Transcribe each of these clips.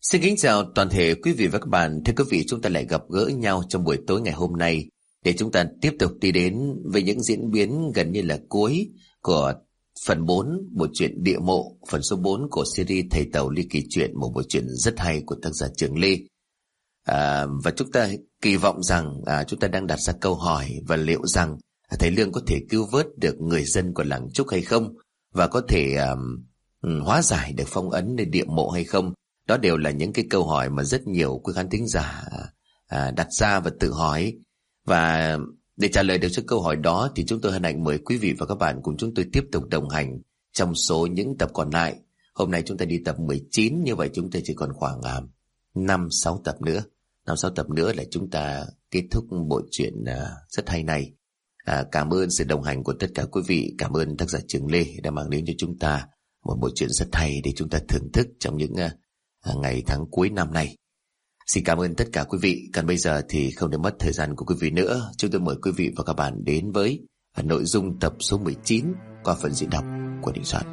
Xin kính chào toàn thể quý vị và các bạn. Thưa quý vị, chúng ta lại gặp gỡ nhau trong buổi tối ngày hôm nay để chúng ta tiếp tục đi đến với những diễn biến gần như là cuối của phần 4 bộ truyện Địa Mộ, phần số 4 của series Thầy Tàu Ly Kỳ Chuyện, một bộ truyện rất hay của tác giả Trường Lê. Và chúng ta kỳ vọng rằng chúng ta đang đặt ra câu hỏi và liệu rằng thầy Lương có thể cứu vớt được người dân của làng Trúc hay không, và có thể hóa giải được phong ấn nơi địa mộ hay không. Đó đều là những cái câu hỏi mà rất nhiều quý khán thính giả đặt ra và tự hỏi. Và để trả lời được cho câu hỏi đó thì chúng tôi hân hạnh mời quý vị và các bạn cùng chúng tôi tiếp tục đồng hành trong số những tập còn lại. Hôm nay chúng ta đi tập 19, như vậy chúng ta chỉ còn khoảng 5-6 tập nữa. 5-6 tập nữa là chúng ta kết thúc bộ truyện rất hay này. Cảm ơn sự đồng hành của tất cả quý vị. Cảm ơn tác giả Trường Lê đã mang đến cho chúng ta một bộ truyện rất hay để chúng ta thưởng thức trong những ngày tháng cuối năm này. Xin cảm ơn tất cả quý vị. Còn bây giờ thì không để mất thời gian của quý vị nữa, chúng tôi mời quý vị và các bạn đến với nội dung tập số 19 qua phần diễn đọc của Đình Soạn.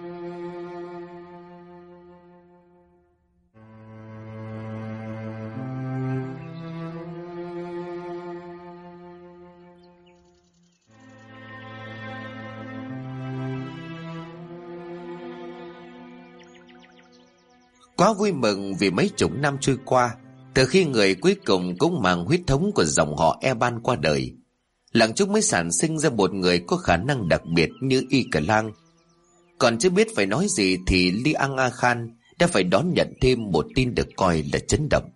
Quá vui mừng vì mấy chục năm trôi qua, từ khi người cuối cùng cũng mang huyết thống của dòng họ Eban qua đời, làng Trúc mới sản sinh ra một người có khả năng đặc biệt như Y Cờ Lang. Còn chưa biết phải nói gì thì Liang A Khan đã phải đón nhận thêm một tin được coi là chấn động.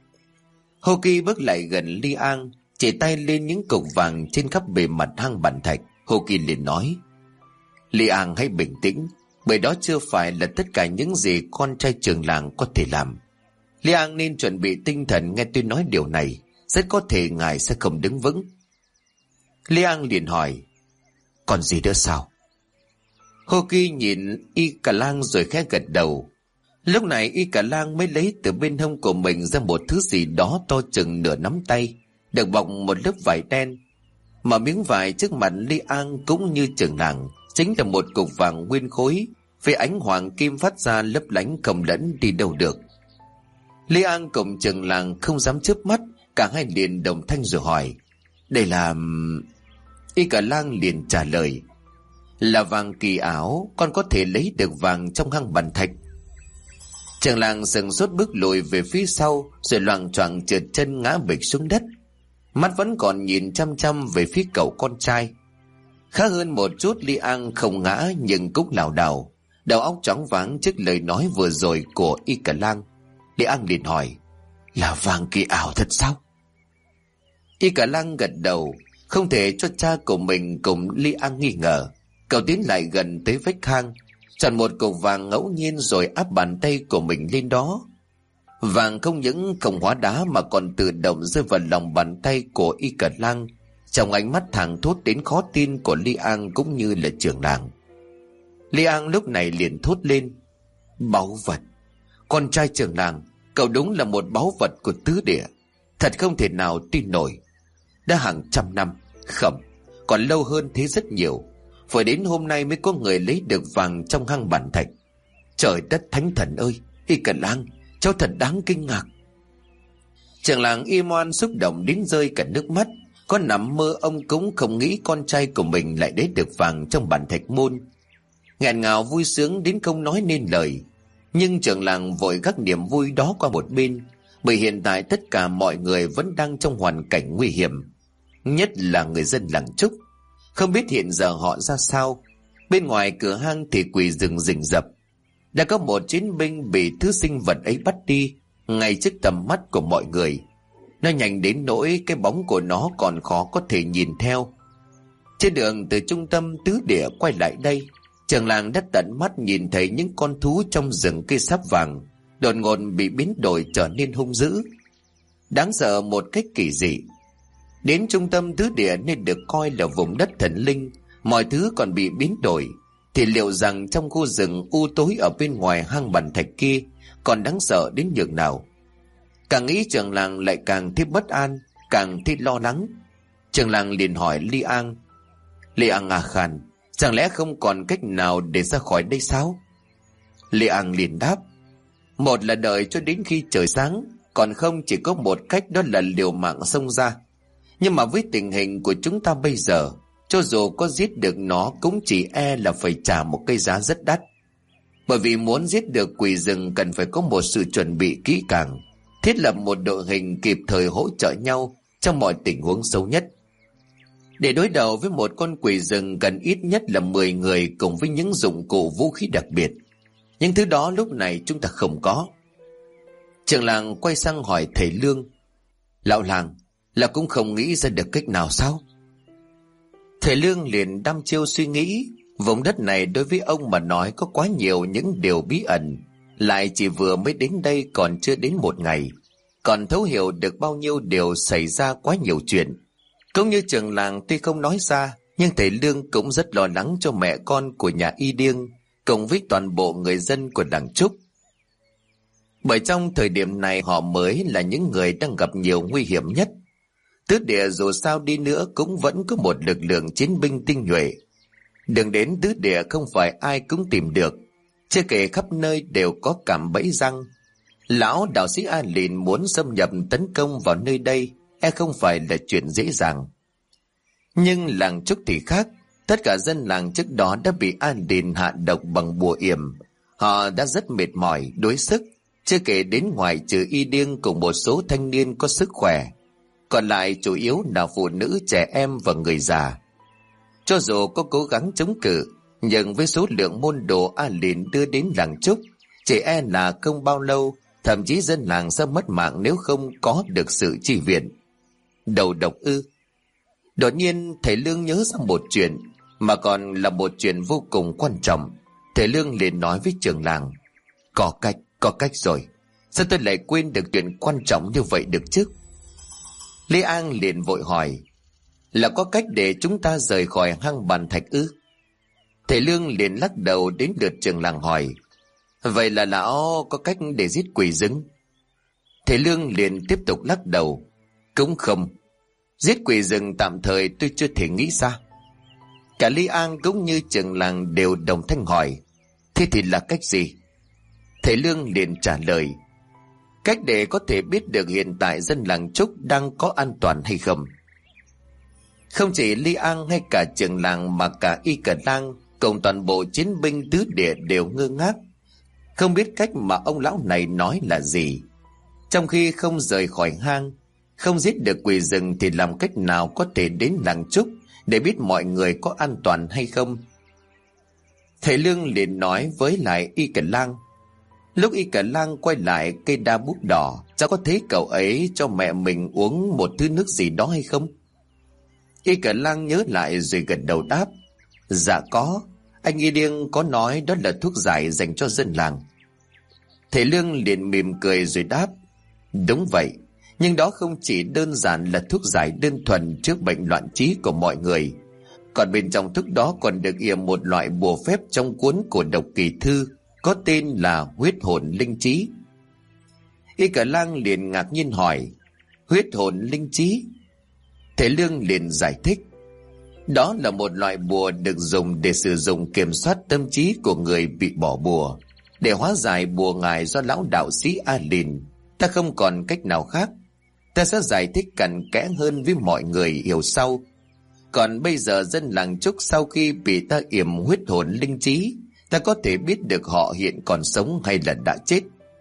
Hoki bước lại gần Liang, chỉ tay lên những cục vàng trên khắp bề mặt hang bản thạch. Hoki liền nói: Liang hãy bình tĩnh, bởi đó chưa phải là tất cả những gì con trai trưởng làng có thể làm. Liang nên chuẩn bị tinh thần nghe tôi nói điều này, rất có thể ngài sẽ không đứng vững. Liang liền hỏi: còn gì nữa sao? Hoki nhìn Y Cà Lang rồi khẽ gật đầu. Lúc này Y Cà Lang mới lấy từ bên hông của mình ra một thứ gì đó to chừng nửa nắm tay, được bọc một lớp vải đen. Mà miếng vải trước mặt Liang cũng như trưởng làng chính là một cục vàng nguyên khối, với ánh hoàng kim phát ra lấp lánh không lẫn đi đâu được. Liang cùng trưởng làng không dám chớp mắt, cả hai liền đồng thanh rồi hỏi: đây là... Y Cà Lang liền trả lời: là vàng kỳ ảo, con có thể lấy được vàng trong hang bản thạch. Trưởng làng sừng sốt bước lùi về phía sau, rồi loạng choạng trượt chân ngã bịch xuống đất, mắt vẫn còn nhìn chăm chăm về phía cậu con trai. Khá hơn một chút, Liang không ngã nhưng cũng lảo đảo, đầu óc choáng váng trước lời nói vừa rồi của Y Cà Lang. Liang liền hỏi: là vàng kỳ ảo thật sao? Y Cà Lang gật đầu, không thể cho cha của mình cùng Liang nghi ngờ. Cậu tiến lại gần tới vách hang, chọn một cục vàng ngẫu nhiên rồi áp bàn tay của mình lên đó. Vàng không những không hóa đá mà còn tự động rơi vào lòng bàn tay của Y Cà Lang, trong ánh mắt thẳng thốt đến khó tin của Liang cũng như là trưởng làng. Liang lúc này liền thốt lên: báu vật! Con trai trưởng làng, cậu đúng là một báu vật của tứ địa. Thật không thể nào tin nổi. Đã hàng trăm năm, không, còn lâu hơn thế rất nhiều, phải đến hôm nay mới có người lấy được vàng trong hang bản thạch. Trời đất thánh thần ơi, Y Cà Lang, cháu thật đáng kinh ngạc. Trưởng làng Imoan xúc động đến rơi cả nước mắt. Có nằm mơ ông cũng không nghĩ con trai của mình lại lấy được vàng trong bản thạch môn. Nghẹn ngào vui sướng đến không nói nên lời. Nhưng trưởng làng vội gác niềm vui đó qua một bên, bởi hiện tại tất cả mọi người vẫn đang trong hoàn cảnh nguy hiểm, nhất là người dân làng Trúc. Không biết hiện giờ họ ra sao. Bên ngoài cửa hang thì quỷ rừng rình rập. Đã có một chiến binh bị thứ sinh vật ấy bắt đi ngay trước tầm mắt của mọi người. Nó nhanh đến nỗi cái bóng của nó còn khó có thể nhìn theo. Trên đường từ trung tâm tứ địa quay lại đây, trưởng làng đã tận mắt nhìn thấy những con thú trong rừng cây sáp vàng đột ngột bị biến đổi trở nên hung dữ, đáng sợ một cách kỳ dị. Đến trung tâm tứ địa nên được coi là vùng đất thần linh, mọi thứ còn bị biến đổi, thì liệu rằng trong khu rừng u tối ở bên ngoài hang bản thạch kia còn đáng sợ đến nhường nào? Càng nghĩ trưởng làng lại càng thấy bất an, càng thấy lo lắng. Trưởng làng liền hỏi Liang: Liang A Khan, chẳng lẽ không còn cách nào để ra khỏi đây sao? Liang liền đáp: Một là đợi cho đến khi trời sáng, còn không chỉ có một cách, đó là liều mạng xông ra. Nhưng mà với tình hình của chúng ta bây giờ, cho dù có giết được nó cũng chỉ là phải trả một cái giá rất đắt. Bởi vì muốn giết được quỷ rừng cần phải có một sự chuẩn bị kỹ càng, thiết lập một đội hình kịp thời hỗ trợ nhau trong mọi tình huống xấu nhất. Để đối đầu với một con quỷ rừng cần ít nhất là 10 người cùng với những dụng cụ vũ khí đặc biệt. Nhưng thứ đó lúc này chúng ta không có. Trưởng làng quay sang hỏi thầy Lương: Lão làng, là cũng không nghĩ ra được cách nào sao? Thầy Lương liền đăm chiêu suy nghĩ. Vùng đất này đối với ông mà nói có quá nhiều những điều bí ẩn, lại chỉ vừa mới đến đây còn chưa đến một ngày, còn thấu hiểu được bao nhiêu điều xảy ra, quá nhiều chuyện. Cũng như trưởng làng tuy không nói ra, nhưng thầy Lương cũng rất lo lắng cho mẹ con của nhà Y Điêng cùng với toàn bộ người dân của làng Trúc. Bởi trong thời điểm này họ mới là những người đang gặp nhiều nguy hiểm nhất. Tứ địa dù sao đi nữa cũng vẫn có một lực lượng chiến binh tinh nhuệ. Đừng đến tứ địa không phải ai cũng tìm được, chưa kể khắp nơi đều có cạm bẫy răng. Lão đạo sĩ A Lìn muốn xâm nhập tấn công vào nơi đây không phải là chuyện dễ dàng. Nhưng làng Trúc thì khác. Tất cả dân làng trước đó đã bị A Lìn hạ độc bằng bùa yểm. Họ đã rất mệt mỏi, đuối sức, chưa kể đến ngoài trừ Y Điêng cùng một số thanh niên có sức khỏe, còn lại chủ yếu là phụ nữ, trẻ em và người già. Cho dù có cố gắng chống cự, nhưng với số lượng môn đồ A Lìn đưa đến làng Trúc, chỉ là không bao lâu, thậm chí dân làng sẽ mất mạng nếu không có được sự chi viện. Đầu độc ư? Đột nhiên thầy Lương nhớ ra một chuyện, mà còn là một chuyện vô cùng quan trọng. Thầy Lương liền nói với trưởng làng: có cách rồi. Sao tôi lại quên được chuyện quan trọng như vậy được chứ? Lê An liền vội hỏi: là có cách để chúng ta rời khỏi hang bàn thạch ư? Thầy Lương liền lắc đầu. Đến lượt trưởng làng hỏi: vậy là lão có cách để giết quỷ rừng? Thầy Lương liền tiếp tục lắc đầu: cũng không. Giết quỷ rừng tạm thời tôi chưa thể nghĩ ra. Cả Lý An cũng như trưởng làng đều đồng thanh hỏi: thế thì là cách gì? Thầy Lương liền trả lời: cách để có thể biết được hiện tại dân làng Trúc đang có an toàn hay không. Không chỉ Lý An hay cả trưởng làng mà cả Y Cờ Lang cùng toàn bộ chiến binh tứ địa đều ngơ ngác, không biết cách mà ông lão này nói là gì. Trong khi không rời khỏi hang, không giết được quỷ rừng thì làm cách nào có thể đến làng Trúc để biết mọi người có an toàn hay không? Thầy Lương liền nói với lại Y Cờ Lang. Lúc Y Cờ Lang quay lại cây đa bút đỏ, cháu có thấy cậu ấy cho mẹ mình uống một thứ nước gì đó hay không? Y Cờ Lang nhớ lại rồi gật đầu đáp: dạ có, anh Y Điêng có nói đó là thuốc giải dành cho dân làng. Thầy Lương liền mỉm cười rồi đáp: đúng vậy, nhưng đó không chỉ đơn giản là thuốc giải đơn thuần trước bệnh loạn trí của mọi người, còn bên trong thuốc đó còn được yểm một loại bùa phép trong cuốn cổ độc kỳ thư có tên là huyết hồn linh trí. Y Cờ Lang liền ngạc nhiên hỏi: huyết hồn linh trí? Thầy Lương liền giải thích: đó là một loại bùa được dùng để sử dụng kiểm soát tâm trí của người bị bỏ bùa. Để hóa giải bùa ngải do lão đạo sĩ A Lìn, ta không còn cách nào khác. Ta sẽ giải thích cặn kẽ hơn với mọi người hiểu sau. Còn bây giờ dân làng Trúc sau khi bị ta yểm huyết hồn linh trí, ta có thể biết được họ hiện còn sống hay là đã chết.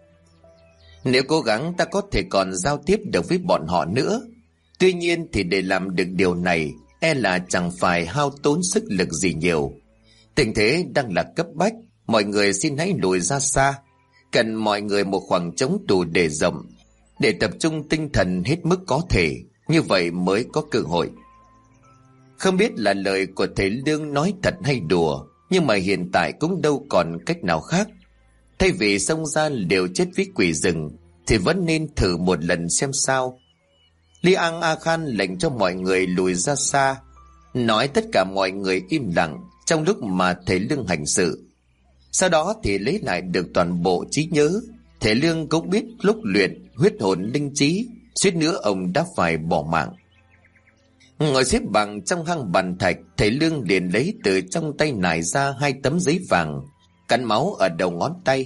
Nếu cố gắng ta có thể còn giao tiếp được với bọn họ nữa. Tuy nhiên thì để làm được điều này là chẳng phải hao tốn sức lực gì nhiều. Tình thế đang là cấp bách, mọi người xin hãy lùi ra xa. Cần mọi người một khoảng trống đủ để rộng, để tập trung tinh thần hết mức có thể, như vậy mới có cơ hội. Không biết là lời của thầy Lương nói thật hay đùa, nhưng mà hiện tại cũng đâu còn cách nào khác. Thay vì xông ra liều chết với quỷ rừng thì vẫn nên thử một lần xem sao. Li An A Khan lệnh cho mọi người lùi ra xa, nói tất cả mọi người im lặng trong lúc mà thầy Lương hành sự. Sau đó thì lấy lại được toàn bộ trí nhớ. Thầy Lương cũng biết lúc luyện huyết hồn linh trí, suýt nữa ông đã phải bỏ mạng. Ngồi xếp bằng trong hang bàn thạch, thầy Lương liền lấy từ trong tay nải ra 2 tấm giấy vàng, cắn máu ở đầu ngón tay.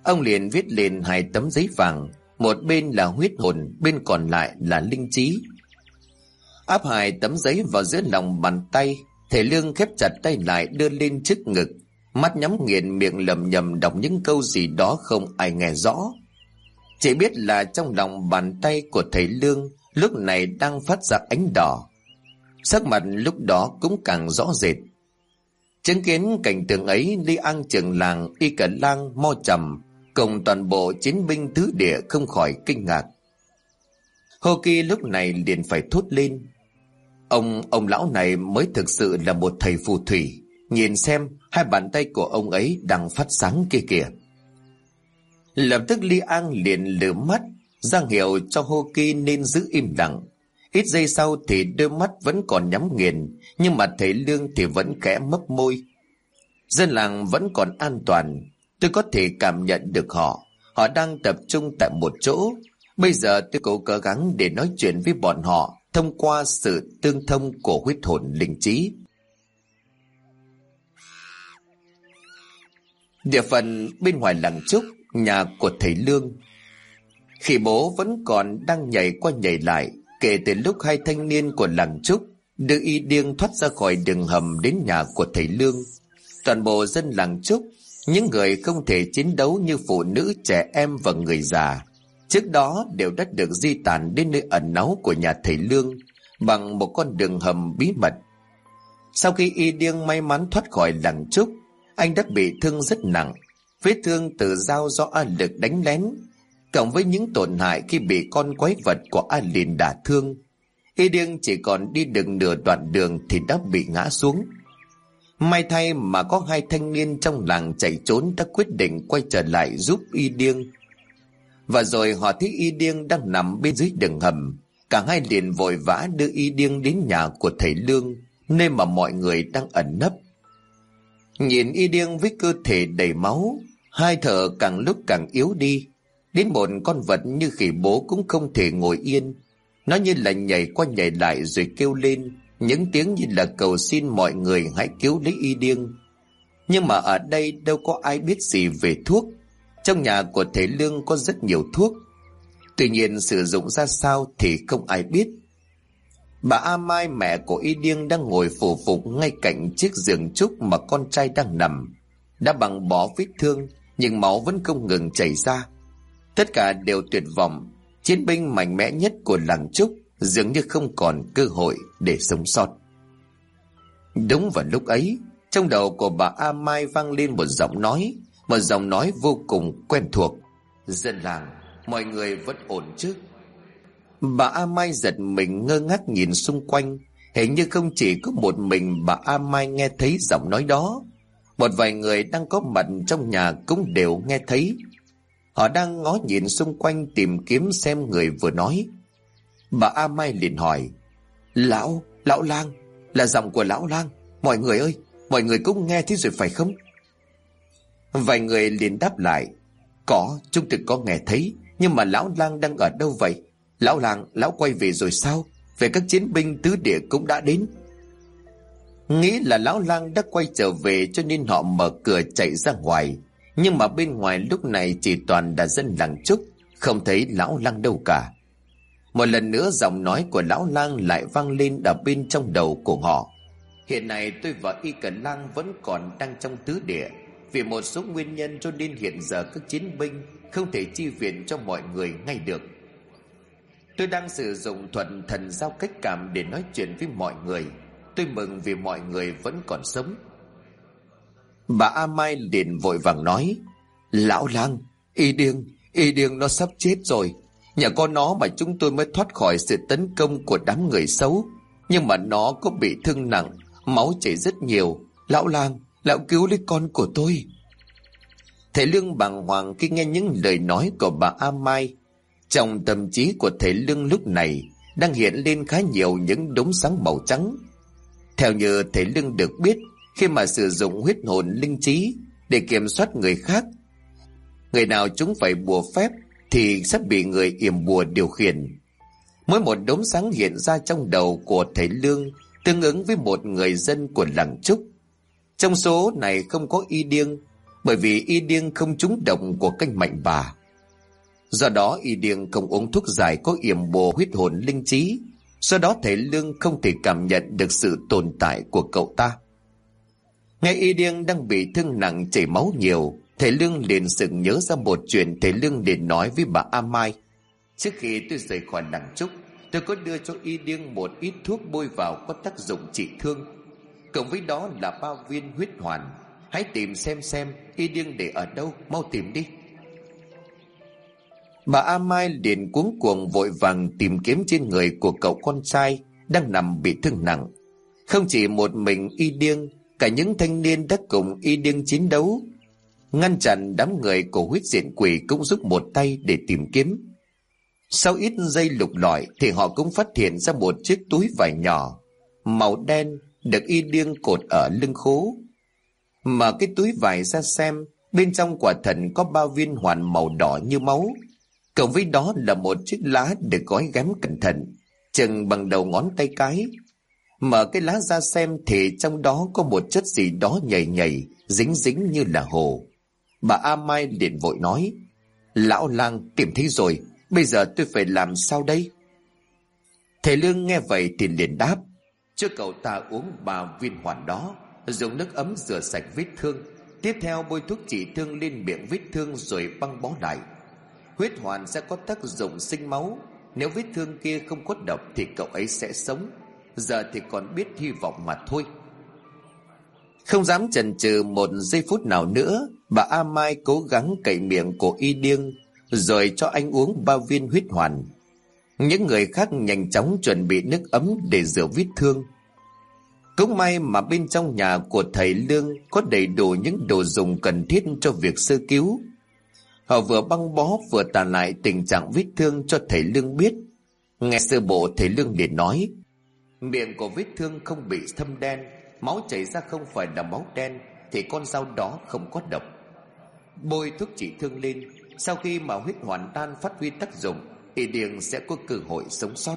Ông liền viết lên 2 tấm giấy vàng, một bên là huyết hồn, bên còn lại là linh trí. Áp 2 tấm giấy vào giữa lòng bàn tay, thầy Lương khép chặt tay lại đưa lên trước ngực, mắt nhắm nghiền, miệng lẩm nhẩm đọc những câu gì đó không ai nghe rõ. Chỉ biết là trong lòng bàn tay của thầy Lương lúc này đang phát ra ánh đỏ. Sắc mặt lúc đó cũng càng rõ rệt. Chứng kiến cảnh tượng ấy, Lý An trưởng làng, Y Cả Lang, Mo Trầm cùng toàn bộ chiến binh tứ địa không khỏi kinh ngạc. Hô Kỳ lúc này liền phải thốt lên: Ông lão này mới thực sự là một thầy phù thủy. Nhìn xem, 2 bàn tay của ông ấy đang phát sáng kia kìa. Lập tức Lý An liền lửa mắt, ra hiệu cho Hô Kỳ nên giữ im lặng. Ít giây sau thì đôi mắt vẫn còn nhắm nghiền, nhưng mà thầy Lương thì vẫn khẽ mấp môi. Dân làng vẫn còn an toàn. Tôi có thể cảm nhận được họ đang tập trung tại một chỗ. Bây giờ tôi cố gắng để nói chuyện với bọn họ thông qua sự tương thông của huyết hồn linh trí. Địa phận bên ngoài làng Trúc, nhà của thầy Lương. Khi bố vẫn còn đang nhảy qua nhảy lại kể từ lúc 2 thanh niên của làng Trúc đưa Y Điêng thoát ra khỏi đường hầm đến nhà của thầy Lương. Toàn bộ dân làng Trúc, những người không thể chiến đấu như phụ nữ, trẻ em và người già, trước đó đều đã được di tản đến nơi ẩn náu của nhà thầy Lương bằng một con đường hầm bí mật. Sau khi Y Điêng may mắn thoát khỏi làng Trúc, anh đã bị thương rất nặng. Vết thương từ dao do A Lực đánh lén, cộng với những tổn hại khi bị con quái vật của A Lìn đả thương, Y Điêng chỉ còn đi được nửa đoạn đường thì đã bị ngã xuống. May thay mà có 2 thanh niên trong làng chạy trốn đã quyết định quay trở lại giúp Y Điêng. Và rồi họ thấy Y Điêng đang nằm bên dưới đường hầm. Cả hai liền vội vã đưa Y Điêng đến nhà của thầy Lương, nơi mà mọi người đang ẩn nấp. Nhìn Y Điêng với cơ thể đầy máu, hơi thở càng lúc càng yếu đi, đến một con vật như khỉ bố cũng không thể ngồi yên. Nó như là nhảy qua nhảy lại rồi kêu lên những tiếng như là cầu xin mọi người hãy cứu lấy Y Điêng. Nhưng mà ở đây đâu có ai biết gì về thuốc. Trong nhà của thầy Lương có rất nhiều thuốc, tuy nhiên sử dụng ra sao thì không ai biết. Bà A Mai, mẹ của Y Điêng, đang ngồi phủ phục ngay cạnh chiếc giường trúc mà con trai đang nằm. Đã bằng bó vết thương nhưng máu vẫn không ngừng chảy ra. Tất cả đều tuyệt vọng. Chiến binh mạnh mẽ nhất của làng Trúc dường như không còn cơ hội để sống sót. Đúng vào lúc ấy, trong đầu của bà A Mai vang lên một giọng nói vô cùng quen thuộc: "Dân làng, mọi người vẫn ổn chứ?" Bà A Mai giật mình, ngơ ngác nhìn xung quanh. Hình như không chỉ có một mình bà A Mai nghe thấy giọng nói đó. Một vài người đang có mặt trong nhà cũng đều nghe thấy. Họ đang ngó nhìn xung quanh tìm kiếm xem người vừa nói. Bà A Mai liền hỏi: Lão lang, là giọng của lão lang. Mọi người ơi, mọi người cũng nghe thấy rồi phải không?" Vài người liền đáp lại: "Có, chúng tôi có nghe thấy. Nhưng mà lão lang đang ở đâu vậy? Lão lang, lão quay về rồi sao? Về các chiến binh tứ địa cũng đã đến." Nghĩ là lão lang đã quay trở về cho nên họ mở cửa chạy ra ngoài. Nhưng mà bên ngoài lúc này chỉ toàn là dân làng Trúc, không thấy lão lang đâu cả. Một lần nữa giọng nói của lão lang lại vang lên ở bên trong đầu của họ: "Hiện nay tôi và Y Cả Lang vẫn còn đang trong tứ địa. Vì một số nguyên nhân cho nên hiện giờ các chiến binh không thể chi viện cho mọi người ngay được. Tôi đang sử dụng thuật thần giao cách cảm để nói chuyện với mọi người. Tôi mừng vì mọi người vẫn còn sống." Bà A Mai liền vội vàng nói: "Lão lang, Y Điêng nó sắp chết rồi. Nhờ có nó mà chúng tôi mới thoát khỏi sự tấn công của đám người xấu. Nhưng mà nó có bị thương nặng, máu chảy rất nhiều. Lão lang, lão cứu lấy con của tôi." Thầy Lương bàng hoàng khi nghe những lời nói của bà A Mai. Trong tâm trí của thầy Lương lúc này đang hiện lên khá nhiều những đốm sáng màu trắng. Theo như thầy Lương được biết, khi mà sử dụng huyết hồn linh trí để kiểm soát người khác, người nào chúng phải bùa phép thì sẽ bị người yểm bùa điều khiển. Mỗi một đốm sáng hiện ra trong đầu của thầy Lương tương ứng với một người dân của làng Trúc. Trong số này không có Y Điêng, bởi vì y điêng không trúng độc của canh mạnh bà. Do đó y điêng không uống thuốc giải có yểm bùa huyết hồn linh trí. Do đó thầy Lương không thể cảm nhận được sự tồn tại của cậu ta. Nghe y điêng đang bị thương nặng chảy máu nhiều, thầy Lương liền sực nhớ ra một chuyện thầy Lương liền nói với bà A Mai. Trước khi tôi rời khỏi làng Trúc, tôi có đưa cho y điêng một ít thuốc bôi vào có tác dụng trị thương. Cộng với đó là 3 viên huyết hoàn. Hãy tìm xem y điêng để ở đâu, mau tìm đi. Bà A Mai liền cuống cuồng vội vàng tìm kiếm trên người của cậu con trai đang nằm bị thương nặng. Không chỉ một mình y điêng, cả những thanh niên đã cùng y điêng chiến đấu ngăn chặn đám người của huyết diện quỷ cũng giúp một tay để tìm kiếm. Sau ít giây lục lọi thì họ cũng phát hiện ra một chiếc túi vải nhỏ màu đen được y điêng cột ở lưng khố. Mở cái túi vải ra xem, bên trong quả thật có 3 viên hoàn màu đỏ như máu. Cộng với đó là một chiếc lá được gói ghém cẩn thận, chừng bằng đầu ngón tay cái. Mở cái lá ra xem thì trong đó có một chất gì đó nhầy nhầy, dính dính như là hồ. Bà A Mai liền vội nói: Lão lang, tìm thấy rồi, bây giờ tôi phải làm sao đây? Thầy Lương nghe vậy thì liền đáp: Cho cậu ta uống 3 viên hoàn đó, dùng nước ấm rửa sạch vết thương. Tiếp theo bôi thuốc trị thương lên miệng vết thương rồi băng bó lại. Huyết hoàn sẽ có tác dụng sinh máu. Nếu vết thương kia không có độc thì cậu ấy sẽ sống. Giờ thì còn biết hy vọng mà thôi. Không dám chần chừ một giây phút nào nữa, bà A Mai cố gắng cậy miệng của y điêng rồi cho anh uống 3 viên huyết hoàn. Những người khác nhanh chóng chuẩn bị nước ấm để rửa vết thương. Cũng may mà bên trong nhà của thầy Lương có đầy đủ những đồ dùng cần thiết cho việc sơ cứu. Họ vừa băng bó vừa tả lại tình trạng vết thương cho thầy Lương biết. Nghe sơ bộ thầy Lương liền nói: Miệng của vết thương không bị thâm đen, máu chảy ra không phải là máu đen, thì con dao đó không có độc. Bôi thuốc trị thương lên, sau khi mà huyết hoàn đan phát huy tác dụng, y điêng sẽ có cơ hội sống sót.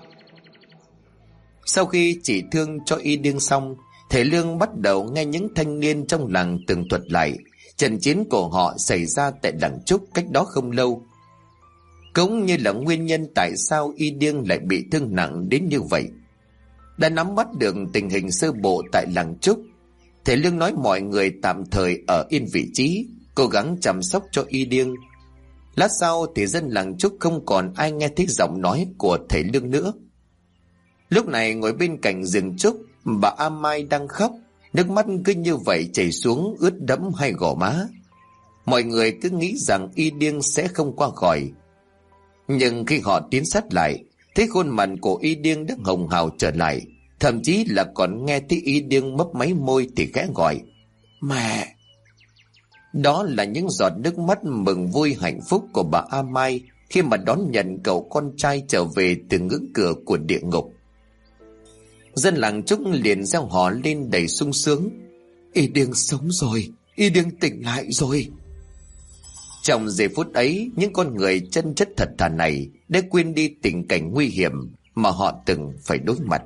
Sau khi trị thương cho y điêng xong, thầy Lương bắt đầu nghe những thanh niên trong làng tường thuật lại trận chiến của họ xảy ra tại làng Trúc cách đó không lâu, cũng như là nguyên nhân tại sao y điêng lại bị thương nặng đến như vậy. Đã nắm bắt được tình hình sơ bộ tại làng Trúc, thầy Lương nói mọi người tạm thời ở yên vị trí, cố gắng chăm sóc cho y điêng. Lát sau thì dân làng Trúc không còn ai nghe thấy giọng nói của thầy Lương nữa. Lúc này ngồi bên cạnh rừng trúc, bà A Mai đang khóc, nước mắt cứ như vậy chảy xuống ướt đẫm hai gò má. Mọi người cứ nghĩ rằng y điêng sẽ không qua khỏi, nhưng khi họ tiến sát lại, thấy khuôn mặt của y điêng đã hồng hào trở lại, thậm chí là còn nghe thấy y điêng mấp máy môi thì khẽ gọi: Mẹ! Đó là những giọt nước mắt mừng vui hạnh phúc của bà A Mai khi mà đón nhận cậu con trai trở về từ ngưỡng cửa của địa ngục. Dân làng Trúc liền reo hò lên đầy sung sướng: Y điêng sống rồi, y điêng tỉnh lại rồi. Trong giây phút ấy, những con người chân chất thật thà này đã quên đi tình cảnh nguy hiểm mà họ từng phải đối mặt.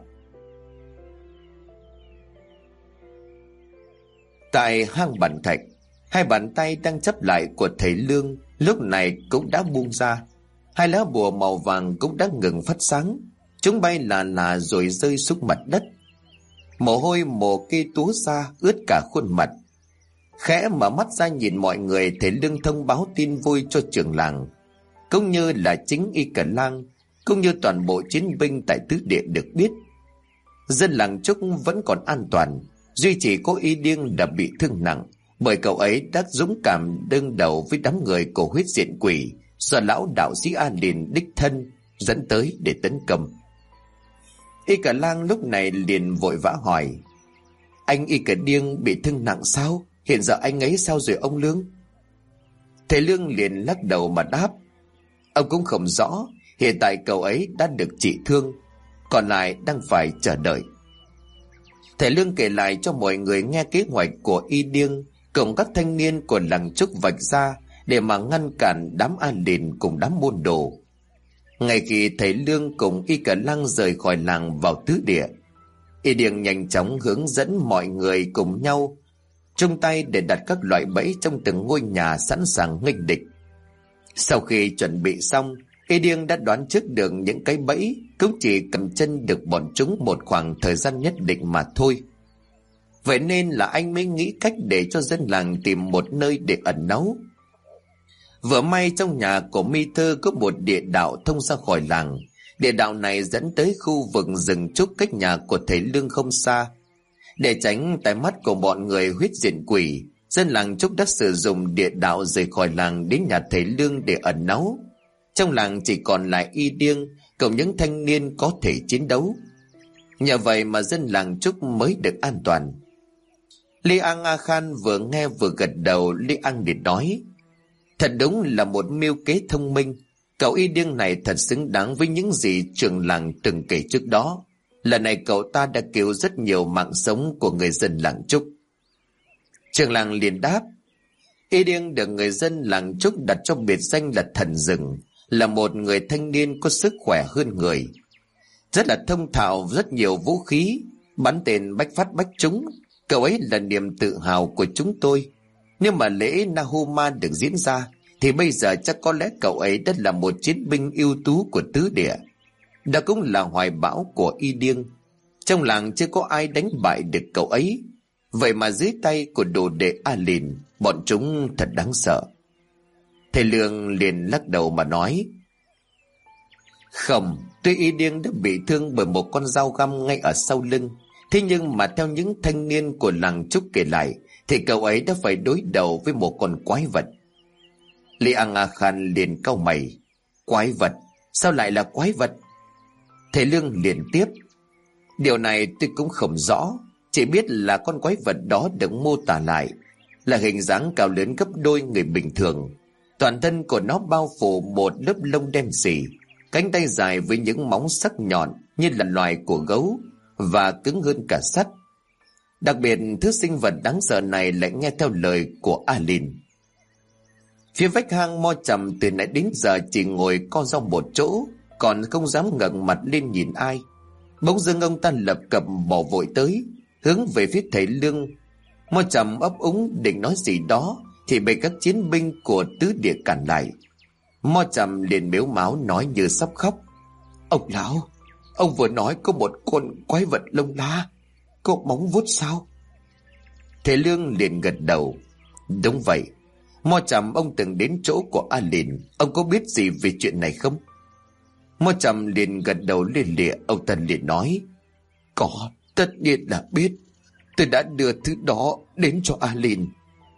Tại hang bản thạch, hai bàn tay đang chấp lại của thầy Lương lúc này cũng đã buông ra. Hai lá bùa màu vàng cũng đã ngừng phát sáng. Chúng bay là rồi rơi xuống mặt đất. Mồ hôi mồ kê túa ra ướt cả khuôn mặt. Khẽ mở mắt ra nhìn mọi người, thầy Lương thông báo tin vui cho trưởng làng, cũng như là chính Y Cẩn Lang, cũng như toàn bộ chiến binh tại tứ địa được biết. Dân làng Trúc vẫn còn an toàn, duy chỉ có y điêng đã bị thương nặng, bởi cậu ấy đã dũng cảm đương đầu với đám người của huyết diện quỷ do lão đạo sĩ A Liền đích thân dẫn tới để tấn công. Y Cẩn Lang lúc này liền vội vã hỏi: Anh Y Cẩn Điêng bị thương nặng sao? Hiện giờ anh ấy sao rồi ông Lương? Thầy Lương liền lắc đầu mà đáp: Ông cũng không rõ, hiện tại cậu ấy đã được trị thương, còn lại đang phải chờ đợi. Thầy Lương kể lại cho mọi người nghe kế hoạch của y điêng cùng các thanh niên của làng Trúc vạch ra để mà ngăn cản đám An Đền cùng đám môn đồ. Ngay khi thầy Lương cùng Y Cẩn Lang rời khỏi làng vào tứ địa, y điêng nhanh chóng hướng dẫn mọi người cùng nhau chung tay để đặt các loại bẫy trong từng ngôi nhà sẵn sàng nghênh địch. Sau khi chuẩn bị xong, Y Điêng đã đoán trước được những cái bẫy, cũng chỉ cầm chân được bọn chúng một khoảng thời gian nhất định mà thôi. Vậy nên là anh mới nghĩ cách để cho dân làng tìm một nơi để ẩn náu. Vừa may trong nhà của Mi Thơ có một địa đạo thông ra khỏi làng. Địa đạo này dẫn tới khu vực rừng trúc cách nhà của thầy Lương không xa. Để tránh tai mắt của bọn người huyết diện quỷ, dân làng Trúc đã sử dụng địa đạo rời khỏi làng đến nhà thầy Lương để ẩn náu. Trong làng chỉ còn lại Y Điêng cùng những thanh niên có thể chiến đấu. Nhờ vậy mà dân làng Trúc mới được an toàn. Li Ang A Khan vừa nghe vừa gật đầu. Li Ang liền nói: thật đúng là một mưu kế thông minh. Cậu Y Điêng này thật xứng đáng với những gì trưởng làng từng kể trước đó. Lần này cậu ta đã cứu rất nhiều mạng sống của người dân làng Trúc. Trưởng làng liền đáp: Y Điêng được người dân làng Trúc đặt cho biệt danh là thần rừng, là một người thanh niên có sức khỏe hơn người, rất là thông thạo, rất nhiều vũ khí, bắn tên bách phát bách trúng. Cậu ấy là niềm tự hào của chúng tôi. Nếu mà lễ Nahuma được diễn ra thì bây giờ chắc có lẽ cậu ấy đã là một chiến binh ưu tú của tứ địa. Đó cũng là hoài bão của Y Điêng. Trong làng chưa có ai đánh bại được cậu ấy. Vậy mà dưới tay của đồ đệ A Lìn, bọn chúng thật đáng sợ. Thầy Lương liền lắc đầu mà nói: không, tuy Y Điêng đã bị thương bởi một con dao găm ngay ở sau lưng, thế nhưng mà theo những thanh niên của làng Trúc kể lại thì cậu ấy đã phải đối đầu với một con quái vật. Li Ang A Khan liền cau mày: quái vật? Sao lại là quái vật? Thầy Lương liền tiếp: điều này tôi cũng không rõ, chỉ biết là con quái vật đó được mô tả lại là hình dáng cao lớn gấp đôi người bình thường. Toàn thân của nó bao phủ một lớp lông đen sì, cánh tay dài với những móng sắc nhọn như là loài của gấu và cứng hơn cả sắt. Đặc biệt thứ sinh vật đáng sợ này lại nghe theo lời của A Lìn. Phía vách hang, Mo Trầm từ nãy đến giờ chỉ ngồi co ro một chỗ, còn không dám ngẩng mặt lên nhìn ai. Bỗng dưng ông ta lập cập bỏ vội tới, hướng về phía thầy Lương. Mo Trầm ấp úng định nói gì đó thì bị các chiến binh của tứ địa cản lại. Mo Trầm liền mếu máo nói như sắp khóc: ông lão, ông vừa nói có một con quái vật lông la, có móng vuốt sao? Thầy Lương liền gật đầu: đúng vậy. Mo Trầm, ông từng đến chỗ của A Lìn, ông có biết gì về chuyện này không? Mo Trầm liền gật đầu liên lịa. Ông ta liền nói: có, tất nhiên là biết. Tôi đã đưa thứ đó đến cho A Lìn.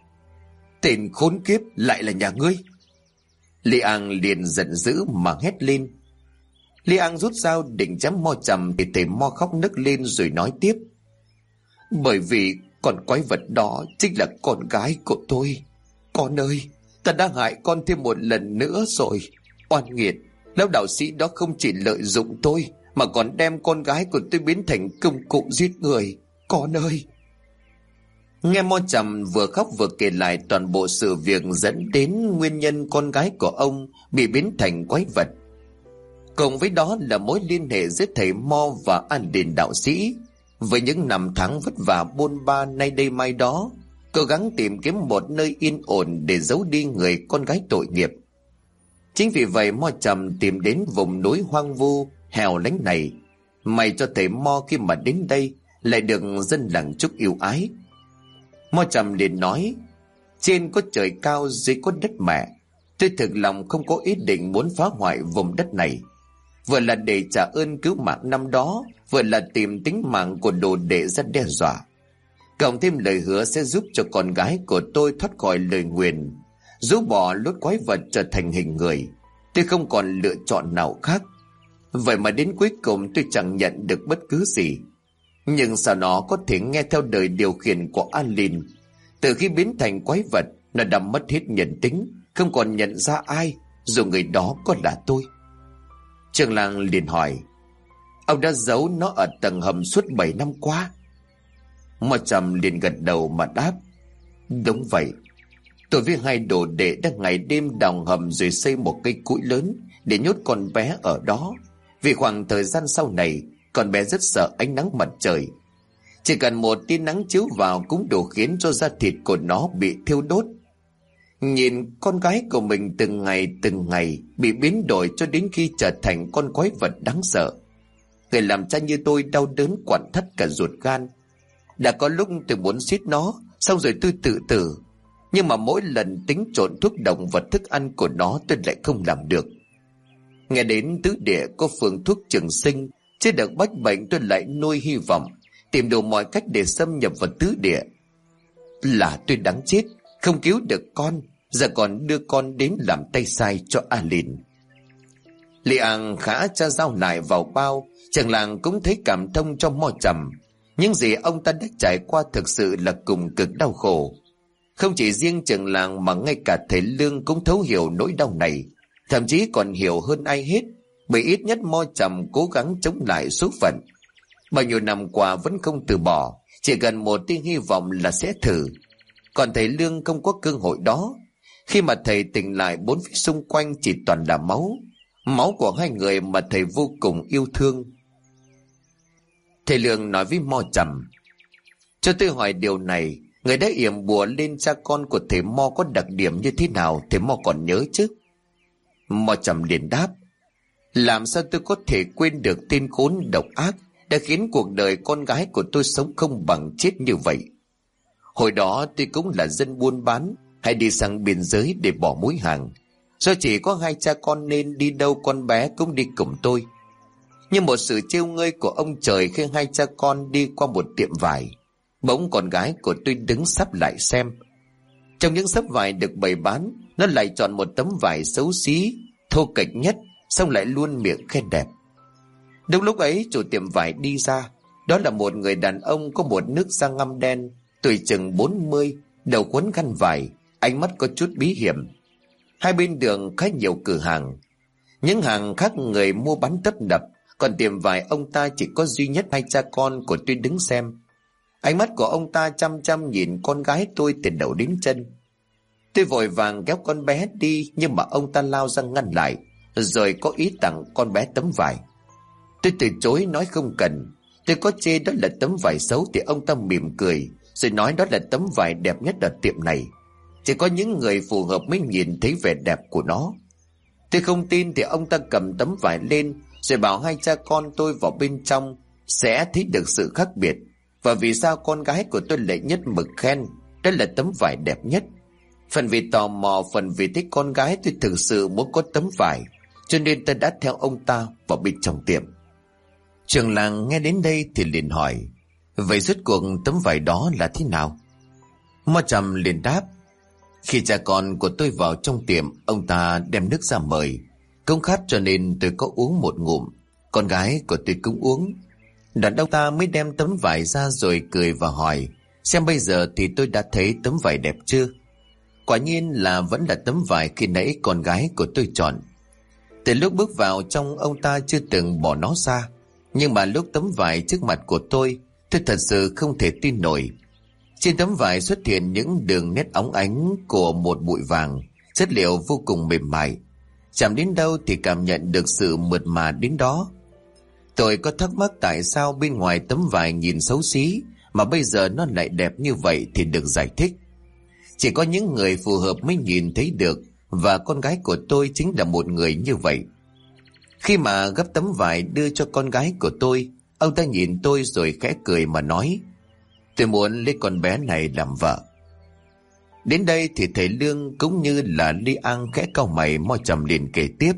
Tên khốn kiếp, lại là nhà ngươi? Li Ang liền giận dữ mà hét lên. Li Ang rút dao định chém Mo Trầm thì thầy Mo khóc nức lên rồi nói tiếp: bởi vì con quái vật đó chính là con gái của tôi. Con ơi, ta đã hại con thêm một lần nữa rồi. Oan nghiệt, lão đạo sĩ đó không chỉ lợi dụng tôi mà còn đem con gái của tôi biến thành công cụ giết người. Con ơi! Nghe Mo Trầm vừa khóc vừa kể lại toàn bộ sự việc dẫn đến nguyên nhân con gái của ông bị biến thành quái vật, cùng với đó là mối liên hệ giữa thầy Mo và An Điền đạo sĩ. Với những năm tháng vất vả bôn ba nay đây mai đó, cố gắng tìm kiếm một nơi yên ổn để giấu đi người con gái tội nghiệp. Chính vì vậy Mo Trầm tìm đến vùng núi hoang vu hẻo lánh này. May cho thầy Mo khi mà đến đây lại được dân làng Trúc yêu ái. Mo Trầm liền nói: trên có trời cao, dưới có đất mẹ. Tôi thực lòng không có ý định muốn phá hoại vùng đất này, vừa là để trả ơn cứu mạng năm đó, vừa là tìm tính mạng của đồ đệ ra đe dọa. Cộng thêm lời hứa sẽ giúp cho con gái của tôi thoát khỏi lời nguyền, rũ bỏ lốt quái vật trở thành hình người. Tôi không còn lựa chọn nào khác. Vậy mà đến cuối cùng tôi chẳng nhận được bất cứ gì. Nhưng sao nó có thể nghe theo đời điều khiển của An Lìn? Từ khi biến thành quái vật, nó đã mất hết nhân tính, không còn nhận ra ai, dù người đó có là tôi. Trường làng liền hỏi: ông đã giấu nó ở tầng hầm suốt 7 năm qua? Mo Trầm liền gật đầu mà đáp: đúng vậy. Tôi với hai đồ đệ đã ngày đêm đào hầm rồi xây một cây cũi lớn để nhốt con bé ở đó. Vì khoảng thời gian sau này con bé rất sợ ánh nắng mặt trời. Chỉ cần một tia nắng chiếu vào cũng đủ khiến cho da thịt của nó bị thiêu đốt. Nhìn con gái của mình từng ngày bị biến đổi cho đến khi trở thành con quái vật đáng sợ, người làm cha như tôi đau đớn quặn thắt cả ruột gan. Đã có lúc tôi muốn giết nó, xong rồi tôi tự tử, nhưng mà mỗi lần tính trộn thuốc độc vào thức ăn của nó tôi lại không làm được. Nghe đến tứ địa có phương thuốc trường sinh chứ được bách bệnh, tôi lại nuôi hy vọng, tìm đủ mọi cách để xâm nhập vào tứ địa. Là tôi đáng chết, không cứu được con, giờ còn đưa con đến làm tay sai cho Alin. Li An khá cha dao lại vào bao, trường làng cũng thấy cảm thông cho Mo Trầm. Những gì ông ta đã trải qua thực sự là cùng cực đau khổ. Không chỉ riêng trường làng mà ngay cả thầy Lương cũng thấu hiểu nỗi đau này, thậm chí còn hiểu hơn ai hết, bởi ít nhất Mo Trầm cố gắng chống lại số phận. Bao nhiêu năm qua vẫn không từ bỏ, chỉ cần một tia hy vọng là sẽ thử. Còn thầy Lương không có cơ hội đó. Khi mà thầy tỉnh lại, bốn phía xung quanh chỉ toàn là máu, máu của hai người mà thầy vô cùng yêu thương. Thầy Lương nói với Mo Trầm: cho tôi hỏi điều này, người đã yểm bùa lên cha con của thầy Mo có đặc điểm như thế nào, thầy Mo còn nhớ chứ? Mo Trầm liền đáp: làm sao tôi có thể quên được tên khốn độc ác đã khiến cuộc đời con gái của tôi sống không bằng chết như vậy. Hồi đó tôi cũng là dân buôn bán, hay đi sang biên giới để bỏ mối hàng. Do chỉ có hai cha con nên đi đâu con bé cũng đi cùng tôi. Nhưng một sự trêu ngơi của ông trời khi hai cha con đi qua một tiệm vải, bỗng con gái của tôi đứng sắp lại xem. Trong những sấp vải được bày bán, nó lại chọn một tấm vải xấu xí, thô kệch nhất, xong lại luôn miệng khen đẹp. Đúng lúc ấy chủ tiệm vải đi ra. Đó là một người đàn ông có một nước da ngăm đen, tuổi chừng 40, đầu quấn khăn vải, ánh mắt có chút bí hiểm. Hai bên đường khá nhiều cửa hàng, những hàng khác người mua bán tấp nập, còn tiệm vải ông ta chỉ có duy nhất hai cha con của tôi đứng xem. Ánh mắt của ông ta chăm chăm nhìn con gái tôi từ đầu đến chân. Tôi vội vàng kéo con bé đi, nhưng mà ông ta lao ra ngăn lại, rồi có ý tặng con bé tấm vải. Tôi từ chối, nói không cần. Tôi có chê đó là tấm vải xấu thì ông ta mỉm cười, rồi nói đó là tấm vải đẹp nhất ở tiệm này. Chỉ có những người phù hợp mới nhìn thấy vẻ đẹp của nó. Tôi không tin thì ông ta cầm tấm vải lên, rồi bảo hai cha con tôi vào bên trong sẽ thấy được sự khác biệt. Và vì sao con gái của tôi lại nhất mực khen đó là tấm vải đẹp nhất. Phần vì tò mò, phần vì thích con gái tôi thực sự muốn có tấm vải, cho nên tôi đã theo ông ta vào bên trong tiệm. Trường làng nghe đến đây thì liền hỏi: vậy rốt cuộc tấm vải đó là thế nào? Mo Trầm liền đáp: khi cha con của tôi vào trong tiệm, ông ta đem nước ra mời, không khát cho nên tôi có uống một ngụm. Con gái của tôi cũng uống. Đoạn ông ta mới đem tấm vải ra rồi cười và hỏi: xem bây giờ thì tôi đã thấy tấm vải đẹp chưa? Quả nhiên là vẫn là tấm vải khi nãy con gái của tôi chọn. Từ lúc bước vào trong, ông ta chưa từng bỏ nó ra, nhưng mà lúc tấm vải trước mặt của tôi thật sự không thể tin nổi. Trên tấm vải xuất hiện những đường nét óng ánh của một bụi vàng, chất liệu vô cùng mềm mại, chạm đến đâu thì cảm nhận được sự mượt mà đến đó. Tôi có thắc mắc tại sao bên ngoài tấm vải nhìn xấu xí mà bây giờ nó lại đẹp như vậy thì được giải thích. Chỉ có những người phù hợp mới nhìn thấy được, và con gái của tôi chính là một người như vậy. Khi mà gấp tấm vải đưa cho con gái của tôi, ông ta nhìn tôi rồi khẽ cười mà nói: tôi muốn lấy con bé này làm vợ. Đến đây thì thầy Lương cũng như là Li An khẽ cau mày. Mo Trầm liền kể tiếp.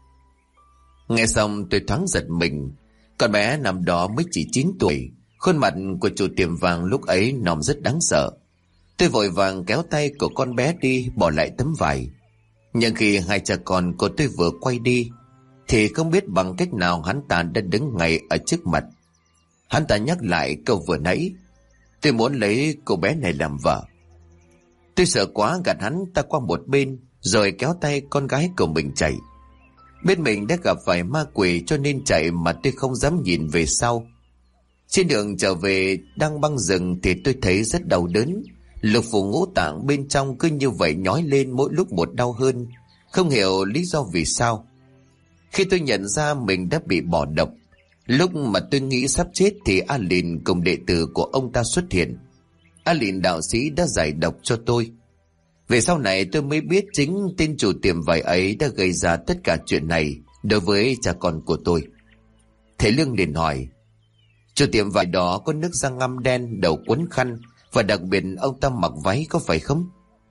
Nghe xong tôi thoáng giật mình. Con bé năm đó mới chỉ 9 tuổi. Khuôn mặt của chủ tiệm vàng lúc ấy nòm rất đáng sợ. Tôi vội vàng kéo tay của con bé đi, bỏ lại tấm vải. Nhưng khi hai cha con của tôi vừa quay đi thì không biết bằng cách nào hắn ta đã đứng ngay ở trước mặt. Hắn ta nhắc lại câu vừa nãy: tôi muốn lấy cô bé này làm vợ. Tôi sợ quá gạt hắn ta qua một bên, rồi kéo tay con gái của mình chạy. Bên mình đã gặp phải ma quỷ cho nên chạy mà tôi không dám nhìn về sau. Trên đường trở về đang băng rừng thì tôi thấy rất đau đớn. Lục phủ ngũ tạng bên trong cứ như vậy nhói lên, mỗi lúc một đau hơn, không hiểu lý do vì sao. Khi tôi nhận ra mình đã bị bỏ độc, Lúc mà tôi nghĩ sắp chết thì A Lìn cùng đệ tử của ông ta xuất hiện. A Lìn đạo sĩ đã giải độc cho tôi. Về sau này tôi mới biết chính tên chủ tiệm vải ấy đã gây ra tất cả chuyện này đối với cha con của tôi. Thầy Lương liền hỏi, chủ tiệm vải đó có nước da ngăm đen, đầu quấn khăn, và đặc biệt ông ta mặc váy có phải không?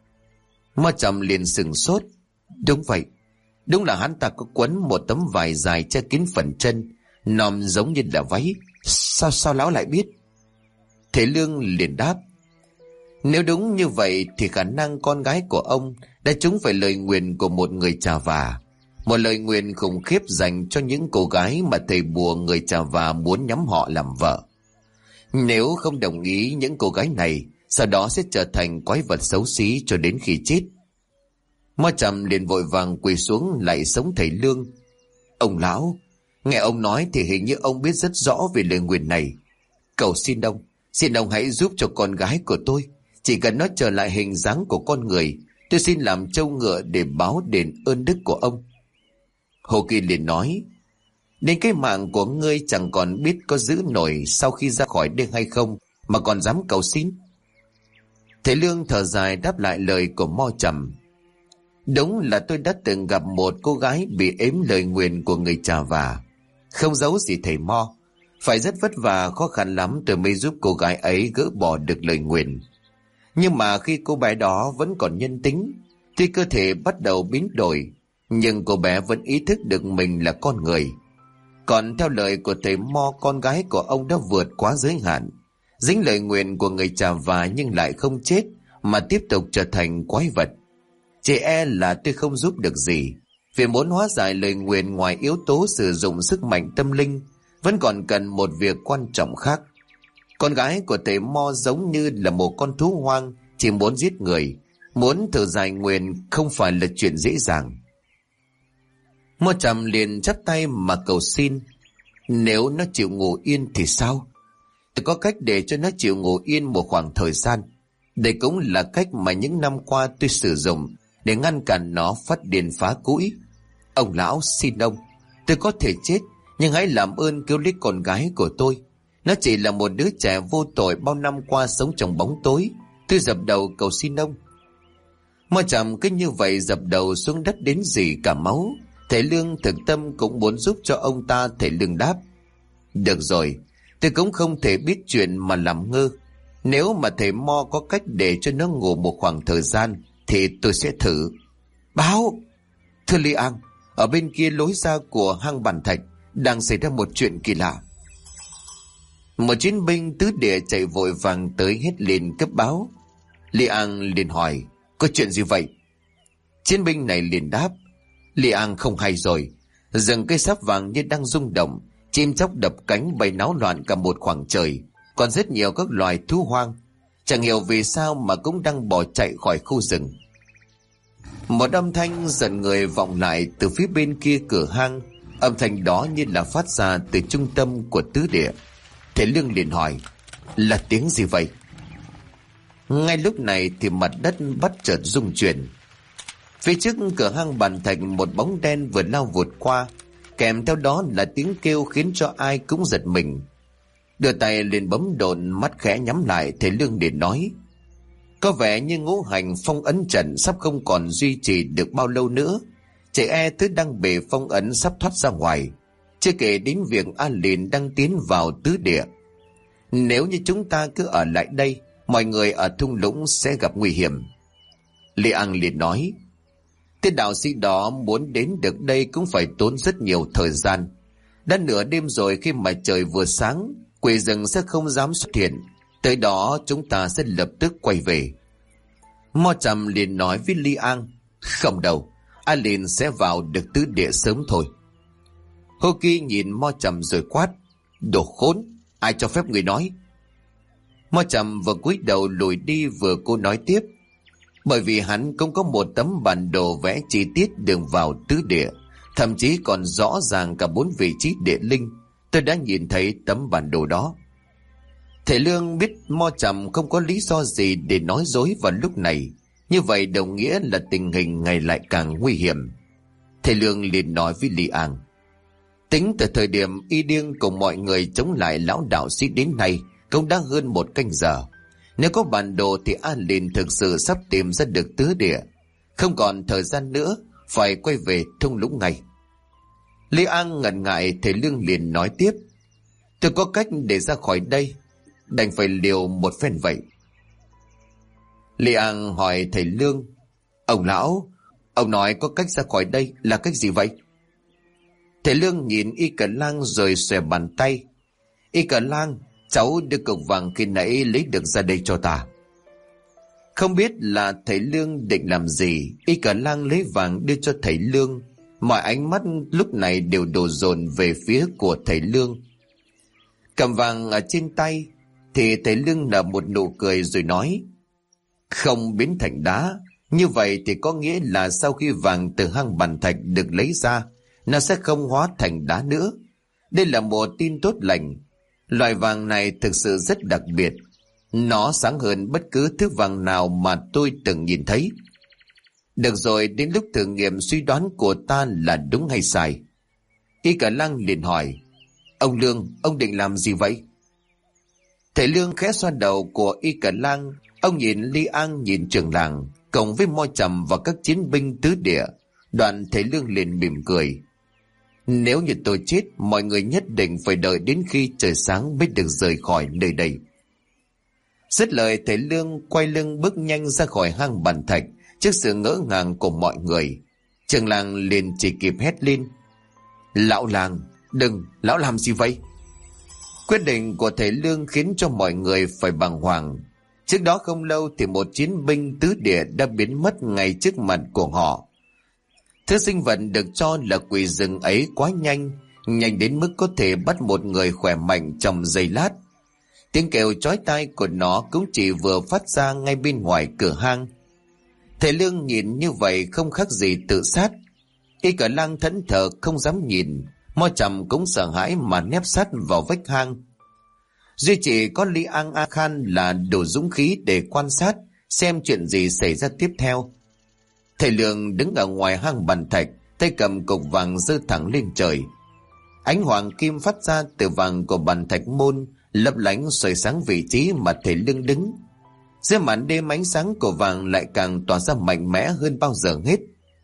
Mo Trầm liền sừng sốt. Đúng vậy, đúng là hắn ta có quấn một tấm vải dài che kín phần chân, nòm giống như là váy. Sao lão lại biết? Thầy Lương liền đáp, nếu đúng như vậy thì khả năng con gái của ông đã trúng phải lời nguyền của một người Trà Và. Một lời nguyền khủng khiếp dành cho những cô gái mà thầy bùa người Trà Và muốn nhắm họ làm vợ. Nếu không đồng ý, những cô gái này sau đó sẽ trở thành quái vật xấu xí cho đến khi chết. Mo Trầm liền vội vàng quỳ xuống lạy sống thầy Lương. Ông lão, nghe ông nói thì hình như ông biết rất rõ về lời nguyền này. Cầu xin ông hãy giúp cho con gái của tôi. Chỉ cần nó trở lại hình dáng của con người, tôi xin làm trâu ngựa để báo đền ơn đức của ông. Hồ Kỳ liền nói, đến cái mạng của ngươi chẳng còn biết có giữ nổi sau khi ra khỏi đây hay không mà còn dám cầu xin. Thầy Lương thở dài đáp lại lời của Mo Trầm. Đúng là tôi đã từng gặp một cô gái bị ếm lời nguyền của người Trà Và. Không giấu gì thầy Mo, phải rất vất vả khó khăn lắm tôi mới giúp cô gái ấy gỡ bỏ được lời nguyền. Nhưng mà khi cô bé đó vẫn còn nhân tính, tuy cơ thể bắt đầu biến đổi, nhưng cô bé vẫn ý thức được mình là con người. Còn theo lời của thầy Mo, con gái của ông đã vượt quá giới hạn, dính lời nguyền của người Trà Và nhưng lại không chết mà tiếp tục trở thành quái vật. Chỉ e là tôi không giúp được gì, vì muốn hóa giải lời nguyền ngoài yếu tố sử dụng sức mạnh tâm linh, vẫn còn cần một việc quan trọng khác. Con gái của thầy Mo giống như là một con thú hoang, chỉ muốn giết người, muốn thử giải nguyền không phải là chuyện dễ dàng. Mo Trầm liền chắp tay mà cầu xin, nếu nó chịu ngủ yên thì sao? Tôi có cách để cho nó chịu ngủ yên một khoảng thời gian. Đây cũng là cách mà những năm qua tôi sử dụng để ngăn cản nó phát điên phá cũi. Ông lão, xin ông, tôi có thể chết, nhưng hãy làm ơn cứu lấy con gái của tôi. Nó chỉ là một đứa trẻ vô tội bao năm qua sống trong bóng tối. Tôi dập đầu cầu xin ông. Mo Trầm cứ như vậy dập đầu xuống đất đến rỉ cả máu. Thầy Lương thực tâm cũng muốn giúp cho ông ta. Thầy Lương đáp, được rồi, tôi cũng không thể biết chuyện mà làm ngơ. Nếu mà thầy Mo có cách để cho nó ngủ một khoảng thời gian thì tôi sẽ thử. Báo, thưa Li An, ở bên kia lối ra của hang Bản Thạch đang xảy ra một chuyện kỳ lạ. Một chiến binh tứ địa chạy vội vàng tới hét lên cấp báo. Li An liền hỏi, có chuyện gì vậy? Chiến binh này liền đáp, Li An không hay rồi. Rừng cây sáp vàng như đang rung động, chim chóc đập cánh bay náo loạn cả một khoảng trời, còn rất nhiều các loài thú hoang, chẳng hiểu vì sao mà cũng đang bỏ chạy khỏi khu rừng. Một âm thanh giận người vọng lại từ phía bên kia cửa hang. Âm thanh đó như là phát ra từ trung tâm của tứ địa. Thầy Lương liền hỏi, là tiếng gì vậy? Ngay lúc này thì mặt đất bắt chợt rung chuyển. Phía trước cửa hang Bản Thạch một bóng đen vừa lao vụt qua, kèm theo đó là tiếng kêu khiến cho ai cũng giật mình. Đưa tay liền bấm độn, mắt khẽ nhắm lại. Thầy Lương liền nói, có vẻ như ngũ hành phong ấn trận sắp không còn duy trì được bao lâu nữa. Trẻ e thứ đang bị phong ấn sắp thoát ra ngoài, chưa kể đến việc A Lìn đang tiến vào tứ địa. Nếu như chúng ta cứ ở lại đây, mọi người ở thung lũng sẽ gặp nguy hiểm. Li An liền nói, tên đạo sĩ đó muốn đến được đây cũng phải tốn rất nhiều thời gian. Đã nửa đêm rồi, khi mà trời vừa sáng, quỷ rừng sẽ không dám xuất hiện. Tới đó chúng ta sẽ lập tức quay về. Mo Trầm liền nói với Li An, không đâu, A Lìn sẽ vào được tứ địa sớm thôi. Hô Kỳ nhìn Mo Trầm rồi quát, đồ khốn, ai cho phép người nói? Mo Trầm vừa cúi đầu lùi đi vừa cố nói tiếp, bởi vì hắn cũng có một tấm bản đồ vẽ chi tiết đường vào tứ địa, thậm chí còn rõ ràng cả 4 vị trí địa linh. Tôi đã nhìn thấy tấm bản đồ đó. Thầy Lương biết Mo Trầm không có lý do gì để nói dối vào lúc này, như vậy đồng nghĩa là tình hình ngày lại càng nguy hiểm. Thầy Lương liền nói với Li An, Tính từ thời điểm y điên cùng mọi người chống lại lão đạo sĩ đến nay cũng đã hơn 1 canh giờ. Nếu có bản đồ thì An Lìn thực sự sắp tìm ra được tứ địa. Không còn thời gian nữa, phải quay về thung lũng ngay. Lý An ngần ngại, thầy Lương liền nói tiếp: tôi có cách để ra khỏi đây, đành phải liều một phen vậy. Lý An hỏi thầy Lương: ông lão, ông nói có cách ra khỏi đây là cách gì vậy? Thầy Lương nhìn Y Cờ Lang rồi xòe bàn tay: Y Cờ Lang, cháu đưa cục vàng khi nãy lấy được ra đây cho ta. Không biết là thầy Lương định làm gì, Y Cờ Lang lấy vàng đưa cho thầy Lương. Mọi ánh mắt lúc này đều đổ dồn về phía của thầy Lương. Cầm vàng ở trên tay thì thầy Lương nở một nụ cười rồi nói: không biến thành đá, như vậy thì có nghĩa là sau khi vàng từ hang bàn thạch được lấy ra, nó sẽ không hóa thành đá nữa. Đây là một tin tốt lành. Loại vàng này thực sự rất đặc biệt. Nó sáng hơn bất cứ thứ vàng nào mà tôi từng nhìn thấy. Được rồi, đến lúc thử nghiệm suy đoán của ta là đúng hay sai. Y Cờ Lang liền hỏi: ông Lương, ông định làm gì vậy? Thầy Lương khẽ xoa đầu của Y Cờ Lang. Ông nhìn Lý An, nhìn trường làng cộng với Mo Trầm và các chiến binh tứ địa. Đoạn thầy Lương liền mỉm cười: nếu như tôi chết, mọi người nhất định phải đợi đến khi trời sáng mới được rời khỏi nơi đây. Dứt lời, thầy Lương quay lưng bước nhanh ra khỏi hang bàn thạch. Trước sự ngỡ ngàng của mọi người, trường làng liền chỉ kịp hét lên: lão làng, đừng, lão làm gì vậy? Quyết định của thầy Lương khiến cho mọi người phải bàng hoàng. Trước đó không lâu thì một chiến binh tứ địa đã biến mất ngay trước mặt của họ. Thứ sinh vật được cho là quỷ rừng ấy quá nhanh, nhanh đến mức có thể bắt một người khỏe mạnh trong giây lát. Tiếng kêu chói tai của nó cũng chỉ vừa phát ra ngay bên ngoài cửa hang. Thầy Lương nhìn như vậy không khác gì tự sát. Y Cờ Lang thẫn thờ không dám nhìn. Mo Trầm cũng sợ hãi mà nép sát vào vách hang. Duy chỉ có Lý An A Khan là đủ dũng khí để quan sát xem chuyện gì xảy ra tiếp theo. Thầy Lương đứng ở ngoài hang bàn thạch, tay cầm cục vàng giơ thẳng lên trời. Ánh hoàng kim phát ra từ vàng của bàn thạch môn lấp lánh soi sáng vị trí mà thầy Lương đứng. Dưới màn đêm, ánh sáng của vàng lại càng tỏa ra mạnh mẽ hơn bao giờ hết.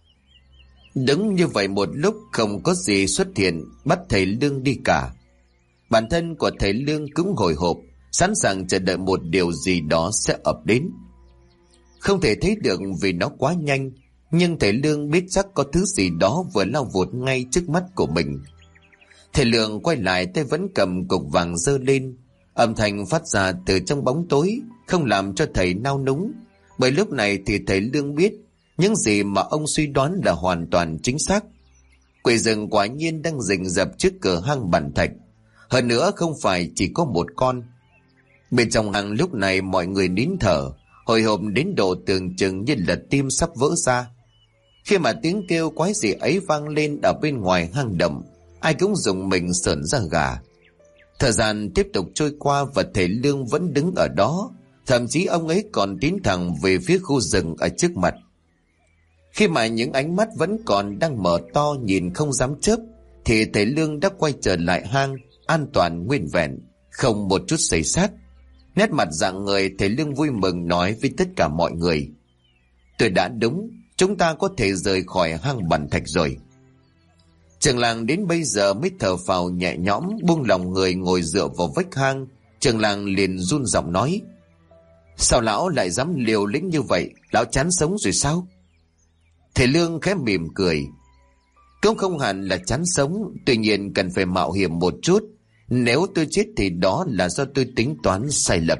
Đứng như vậy một lúc không có gì xuất hiện bắt thầy Lương đi cả. Bản thân của thầy Lương cũng hồi hộp, sẵn sàng chờ đợi một điều gì đó sẽ ập đến. Không thể thấy được vì nó quá nhanh, nhưng thầy Lương biết chắc có thứ gì đó vừa lao vụt ngay trước mắt của mình. Thầy Lương quay lại, tay vẫn cầm cục vàng giơ lên. Âm thanh phát ra từ trong bóng tối không làm cho thầy nao núng, bởi lúc này thì thầy Lương biết những gì mà ông suy đoán là hoàn toàn chính xác. Quỷ rừng quả nhiên đang rình rập trước cửa hang bàn thạch. Hơn nữa không phải chỉ có một con. Bên trong hang lúc này mọi người nín thở, hồi hộp đến độ tưởng chừng như là tim sắp vỡ ra. Khi mà tiếng kêu quái dị ấy vang lên ở bên ngoài hang động, ai cũng rùng mình sởn da gà. Thời gian tiếp tục trôi qua và thầy Lương vẫn đứng ở đó, thậm chí ông ấy còn tiến thẳng về phía khu rừng ở trước mặt. Khi mà những ánh mắt vẫn còn đang mở to nhìn không dám chớp, thì thầy Lương đã quay trở lại hang, an toàn nguyên vẹn, không một chút xây sát. Nét mặt rạng người, thầy Lương vui mừng nói với tất cả mọi người: tôi đã đúng, chúng ta có thể rời khỏi hang bàn thạch rồi. Trường làng đến bây giờ mới thở phào nhẹ nhõm, buông lòng người ngồi dựa vào vách hang. Trường làng liền run giọng nói: sao lão lại dám liều lĩnh như vậy? Lão chán sống rồi sao? Thầy Lương khẽ mỉm cười: cũng không hẳn là chán sống, tuy nhiên cần phải mạo hiểm một chút. Nếu tôi chết thì đó là do tôi tính toán sai lầm.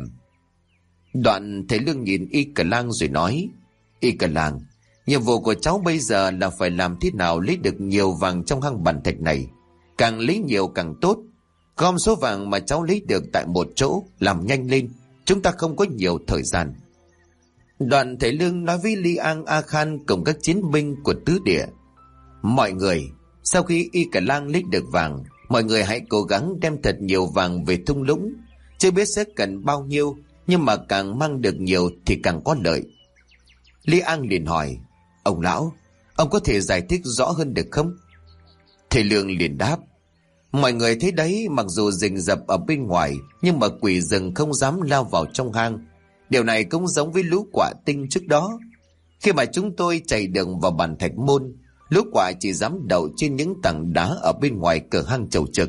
Đoạn thầy Lương nhìn Y Cờ Lang rồi nói: Y Cờ Lang, nhiệm vụ của cháu bây giờ là phải làm thế nào lấy được nhiều vàng trong hang bàn thạch này. Càng lấy nhiều càng tốt. Gom số vàng mà cháu lấy được tại một chỗ, làm nhanh lên, chúng ta không có nhiều thời gian. Đoạn thầy Lương nói với Lý An A Khan cùng các chiến binh của tứ địa: mọi người, sau khi Y Cờ Lang lấy được vàng, mọi người hãy cố gắng đem thật nhiều vàng về thung lũng. Chưa biết sẽ cần bao nhiêu, nhưng mà càng mang được nhiều thì càng có lợi. Lý An liền hỏi: ông lão, ông có thể giải thích rõ hơn được không? Thầy Lương liền đáp: Mọi người thấy đấy, mặc dù rình rập ở bên ngoài, nhưng mà quỷ rừng không dám lao vào trong hang. Điều này cũng giống với lũ quạ tinh trước đó. Khi mà chúng tôi chạy đường vào bản thạch môn, lũ quạ chỉ dám đậu trên những tảng đá ở bên ngoài cửa hang chầu trực.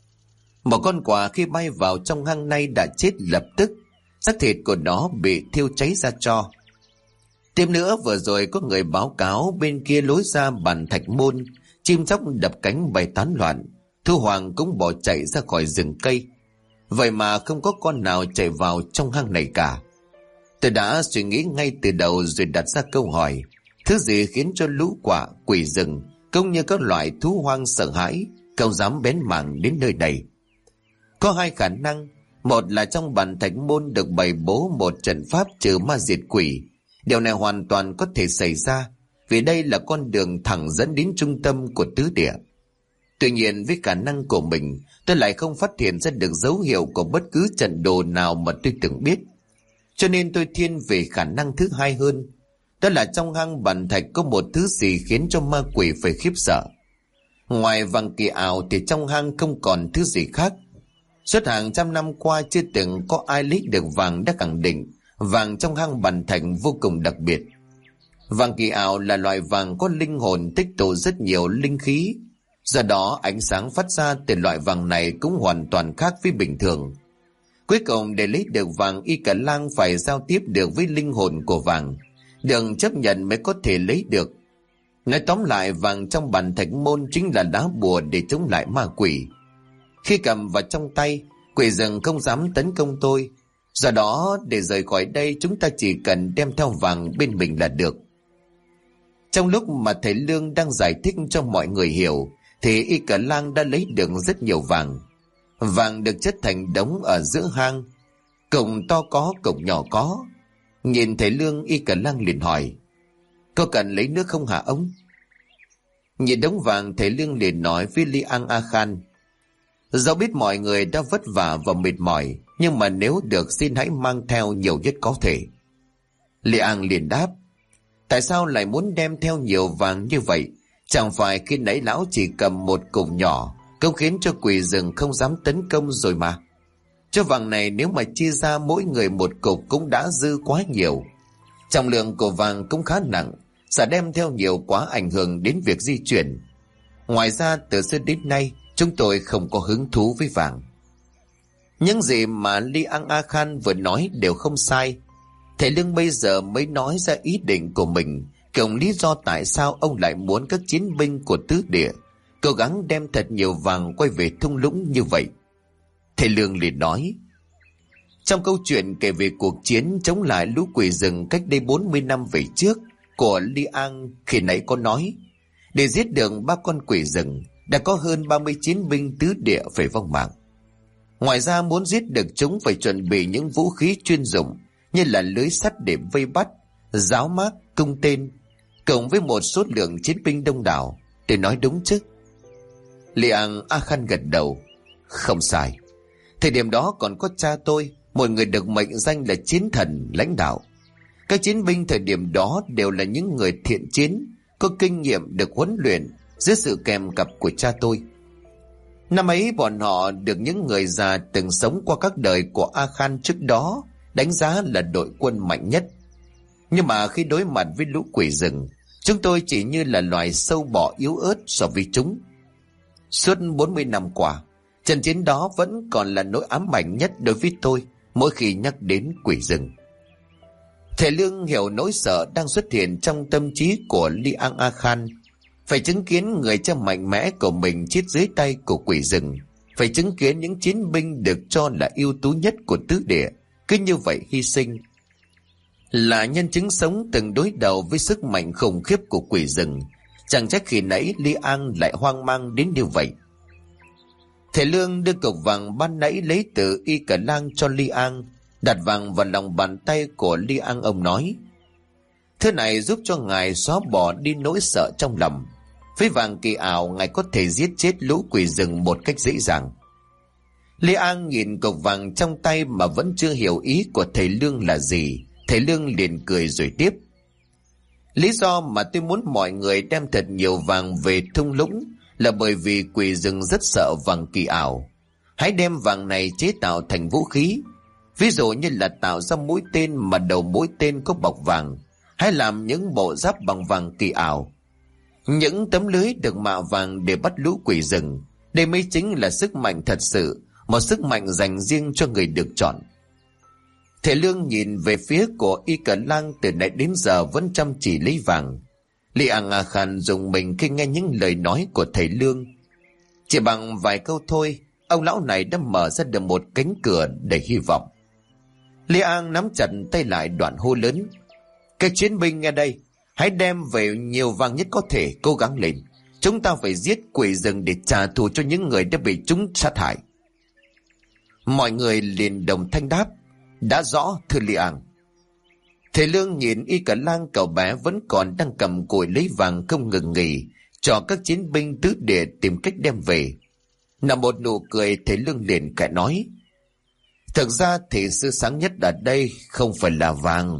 Một con quạ khi bay vào trong hang này đã chết lập tức, xác thịt của nó bị thiêu cháy ra tro. Thêm nữa, vừa rồi có người báo cáo bên kia lối ra bản thạch môn, chim chóc đập cánh bay tán loạn, Thu Hoàng cũng bỏ chạy ra khỏi rừng cây. Vậy mà không có con nào chạy vào trong hang này cả. Tôi đã suy nghĩ ngay từ đầu rồi đặt ra câu hỏi, thứ gì khiến cho lũ quạ, quỷ rừng cũng như các loại thú hoang sợ hãi, không dám bén mảng đến nơi này? Có hai khả năng. Một là trong bản thạch môn được bày bố một trận pháp trừ ma diệt quỷ. Điều này hoàn toàn có thể xảy ra, vì đây là con đường thẳng dẫn đến trung tâm của tứ địa. Tuy nhiên, với khả năng của mình, tôi lại không phát hiện ra được dấu hiệu của bất cứ trận đồ nào mà tôi từng biết. Cho nên tôi thiên về khả năng thứ hai hơn. Đó là trong hang bản thạch có một thứ gì khiến cho ma quỷ phải khiếp sợ. Ngoài vàng kỳ ảo thì trong hang không còn thứ gì khác. Suốt hàng trăm năm qua chưa từng có ai lấy được vàng đã khẳng định vàng trong hang bản thạch vô cùng đặc biệt. Vàng kỳ ảo là loại vàng có linh hồn, tích tụ rất nhiều linh khí. Do đó ánh sáng phát ra từ loại vàng này cũng hoàn toàn khác với bình thường. Cuối cùng, để lấy được vàng, Y Cả Lang phải giao tiếp được với linh hồn của vàng, được chấp nhận mới có thể lấy được. Nói tóm lại, vàng trong bản thạch môn chính là lá bùa để chống lại ma quỷ. Khi cầm vào trong tay, quỷ rừng không dám tấn công tôi. Do đó, để rời khỏi đây, chúng ta chỉ cần đem theo vàng bên mình là được. Trong lúc mà thầy Lương đang giải thích cho mọi người hiểu, thì Y Cả Lang đã lấy được rất nhiều vàng. Vàng được chất thành đống ở giữa hang, cổng to có, cổng nhỏ có. Nhìn thầy Lương, Y Cả Lang liền hỏi, có cần lấy nước không hả ông? Nhìn đống vàng, thầy Lương liền nói với Li An A Khan, dẫu biết mọi người đã vất vả và mệt mỏi, nhưng mà nếu được xin hãy mang theo nhiều nhất có thể. Li An liền đáp, tại sao lại muốn đem theo nhiều vàng như vậy? Chẳng phải khi nãy lão chỉ cầm một cục nhỏ cũng khiến cho quỷ rừng không dám tấn công rồi mà. Cho vàng này nếu mà chia ra mỗi người một cục cũng đã dư quá nhiều. Trọng lượng của vàng cũng khá nặng, sợ đem theo nhiều quá ảnh hưởng đến việc di chuyển. Ngoài ra, từ xưa đến nay chúng tôi không có hứng thú với vàng. Những gì mà Li An A Khan vừa nói đều không sai. Thầy Lương bây giờ mới nói ra ý định của mình, cùng lý do tại sao ông lại muốn các chiến binh của tứ địa cố gắng đem thật nhiều vàng quay về thung lũng như vậy. Thầy Lương liền nói, trong câu chuyện kể về cuộc chiến chống lại lũ quỷ rừng cách đây 40 năm về trước của Li An khi nãy có nói, để giết được 3 con quỷ rừng đã có hơn 30 chiến binh tứ địa phải vong mạng. Ngoài ra, muốn giết được chúng phải chuẩn bị những vũ khí chuyên dụng như là lưới sắt để vây bắt, giáo mác, cung tên, cộng với một số lượng chiến binh đông đảo. Tôi nói đúng chứ? Li An A Khan gật đầu, không sai. Thời điểm đó còn có cha tôi, một người được mệnh danh là chiến thần lãnh đạo. Các chiến binh thời điểm đó đều là những người thiện chiến, có kinh nghiệm được huấn luyện dưới sự kèm cặp của cha tôi. Năm ấy bọn họ được những người già từng sống qua các đời của A Khan trước đó đánh giá là đội quân mạnh nhất. Nhưng mà khi đối mặt với lũ quỷ rừng, chúng tôi chỉ như là loài sâu bọ yếu ớt so với chúng. Suốt 40 năm qua, trận chiến đó vẫn còn là nỗi ám ảnh nhất đối với tôi mỗi khi nhắc đến quỷ rừng. Thầy Lương hiểu nỗi sợ đang xuất hiện trong tâm trí của Li An A Khan. Phải chứng kiến người cha mạnh mẽ của mình chết dưới tay của quỷ rừng, phải chứng kiến những chiến binh được cho là ưu tú nhất của tứ địa cứ như vậy hy sinh, là nhân chứng sống từng đối đầu với sức mạnh khủng khiếp của quỷ rừng. Chẳng trách khi nãy Li An lại hoang mang đến như vậy. Thầy Lương đưa cục vàng ban nãy lấy từ Y Cả Lang cho Li An, đặt vàng vào lòng bàn tay của Li An. Ông nói, thứ này giúp cho ngài xóa bỏ đi nỗi sợ trong lòng. Với vàng kỳ ảo, ngài có thể giết chết lũ quỷ rừng một cách dễ dàng. Li An nhìn cục vàng trong tay mà vẫn chưa hiểu ý của thầy Lương là gì. Thầy Lương liền cười rồi tiếp, lý do mà tôi muốn mọi người đem thật nhiều vàng về thung lũng là bởi vì quỷ rừng rất sợ vàng kỳ ảo. Hãy đem vàng này chế tạo thành vũ khí, ví dụ như là tạo ra mũi tên mà đầu mũi tên có bọc vàng, hay làm những bộ giáp bằng vàng kỳ ảo, những tấm lưới được mạ vàng để bắt lũ quỷ rừng. Đây mới chính là sức mạnh thật sự, một sức mạnh dành riêng cho người được chọn. Thầy Lương nhìn về phía của Y Cờ Lang, từ nãy đến giờ vẫn chăm chỉ lấy vàng. Li Ang Khan dùng mình khi nghe những lời nói của thầy Lương. Chỉ bằng vài câu thôi, ông lão này đã mở ra được một cánh cửa đầy hy vọng. Li Ang nắm chặt tay lại, đoạn hô lớn: các chiến binh nghe đây, hãy đem về nhiều vàng nhất có thể, cố gắng lên. Chúng ta phải giết quỷ rừng để trả thù cho những người đã bị chúng sát hại. Mọi người liền đồng thanh đáp: đã rõ thưa Li Ang. Thầy Lương nhìn Y Cờ Lang cậu bé vẫn còn đang cầm cùi lấy vàng không ngừng nghỉ, cho các chiến binh tứ địa tìm cách đem về. Nằm một nụ cười, thầy Lương liền cãi nói: thực ra thì sự sáng nhất ở đây không phải là vàng.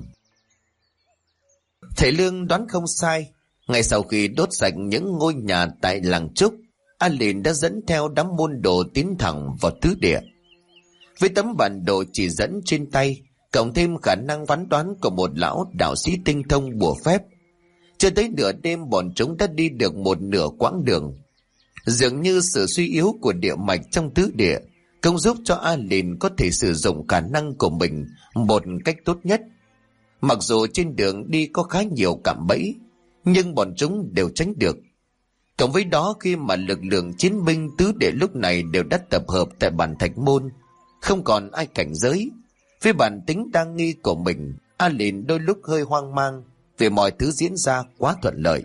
Thầy Lương đoán không sai. Ngay sau khi đốt sạch những ngôi nhà tại làng Trúc, A Lìn đã dẫn theo đám môn đồ tiến thẳng vào tứ địa. Với tấm bản đồ chỉ dẫn trên tay, cộng thêm khả năng phán đoán của một lão đạo sĩ tinh thông bùa phép, chưa tới nửa đêm bọn chúng đã đi được một nửa quãng đường. Dường như sự suy yếu của địa mạch trong tứ địa cũng giúp cho A Lìn có thể sử dụng khả năng của mình một cách tốt nhất. Mặc dù trên đường đi có khá nhiều cạm bẫy, nhưng bọn chúng đều tránh được. Cộng với đó, khi mà lực lượng chiến binh tứ địa lúc này đều đã tập hợp tại bản Thạch Môn, không còn ai cảnh giới. Với bản tính đa nghi của mình, A Lìn đôi lúc hơi hoang mang vì mọi thứ diễn ra quá thuận lợi.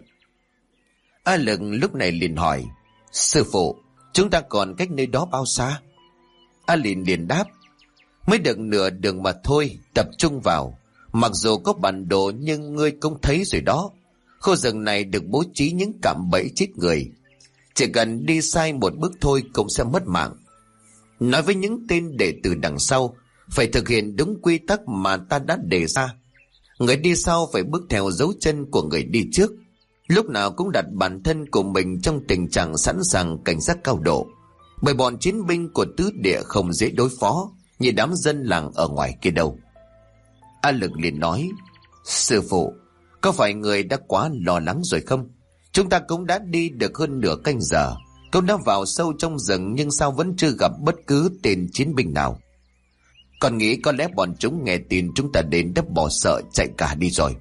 A Lực lúc này liền hỏi: sư phụ, chúng ta còn cách nơi đó bao xa? A Lìn liền đáp: mới được nửa đường mà thôi, tập trung vào. Mặc dù có bản đồ nhưng ngươi cũng thấy rồi đó, khu rừng này được bố trí những cạm bẫy chết người. Chỉ cần đi sai một bước thôi cũng sẽ mất mạng. Nói với những tên đệ tử đằng sau, phải thực hiện đúng quy tắc mà ta đã đề ra. Người đi sau phải bước theo dấu chân của người đi trước, lúc nào cũng đặt bản thân của mình trong tình trạng sẵn sàng cảnh giác cao độ. Bởi bọn chiến binh của tứ địa không dễ đối phó như đám dân làng ở ngoài kia đâu. A Lực liền nói: sư phụ, có phải người đã quá lo lắng rồi không? Chúng ta cũng đã đi được hơn nửa canh giờ, cũng đã vào sâu trong rừng, nhưng sao vẫn chưa gặp bất cứ tên chiến binh nào? Còn nghĩ có lẽ bọn chúng nghe tin chúng ta đến đã bỏ sợ chạy cả đi rồi.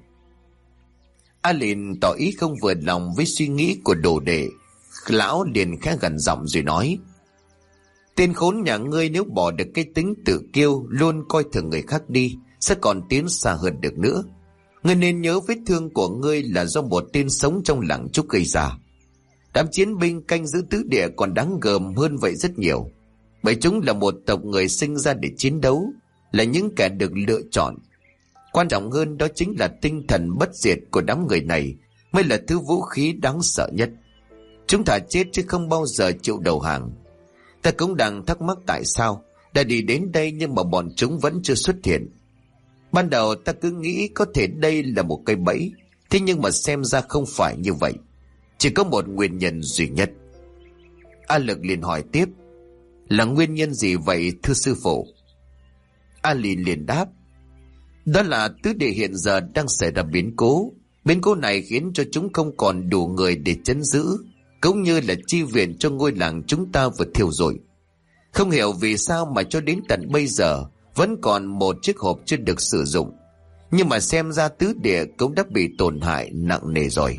A Lìn tỏ ý không vừa lòng với suy nghĩ của đồ đệ. Lão liền khẽ gần giọng rồi nói: tên khốn nhà ngươi nếu bỏ được cái tính tự kiêu, luôn coi thường người khác đi, sẽ còn tiến xa hơn được nữa. Ngươi nên nhớ vết thương của ngươi là do một tên sống trong làng Trúc gây ra. Đám chiến binh canh giữ tứ địa còn đáng gờm hơn vậy rất nhiều, bởi chúng là một tộc người sinh ra để chiến đấu, là những kẻ được lựa chọn. Quan trọng hơn đó chính là tinh thần bất diệt của đám người này mới là thứ vũ khí đáng sợ nhất. Chúng thà chết chứ không bao giờ chịu đầu hàng. Ta cũng đang thắc mắc tại sao đã đi đến đây nhưng mà bọn chúng vẫn chưa xuất hiện. Ban đầu ta cứ nghĩ có thể đây là một cây bẫy, thế nhưng mà xem ra không phải như vậy. Chỉ có một nguyên nhân duy nhất. A Lực liền hỏi tiếp: là nguyên nhân gì vậy thưa sư phụ? A Lìn liền đáp: đó là tứ địa hiện giờ đang xảy ra biến cố. Biến cố này khiến cho chúng không còn đủ người để trấn giữ, cũng như là chi viện cho ngôi làng chúng ta vừa thiêu rụi. Không hiểu vì sao mà cho đến tận bây giờ vẫn còn một chiếc hộp chưa được sử dụng, nhưng mà xem ra tứ địa cũng đã bị tổn hại nặng nề rồi.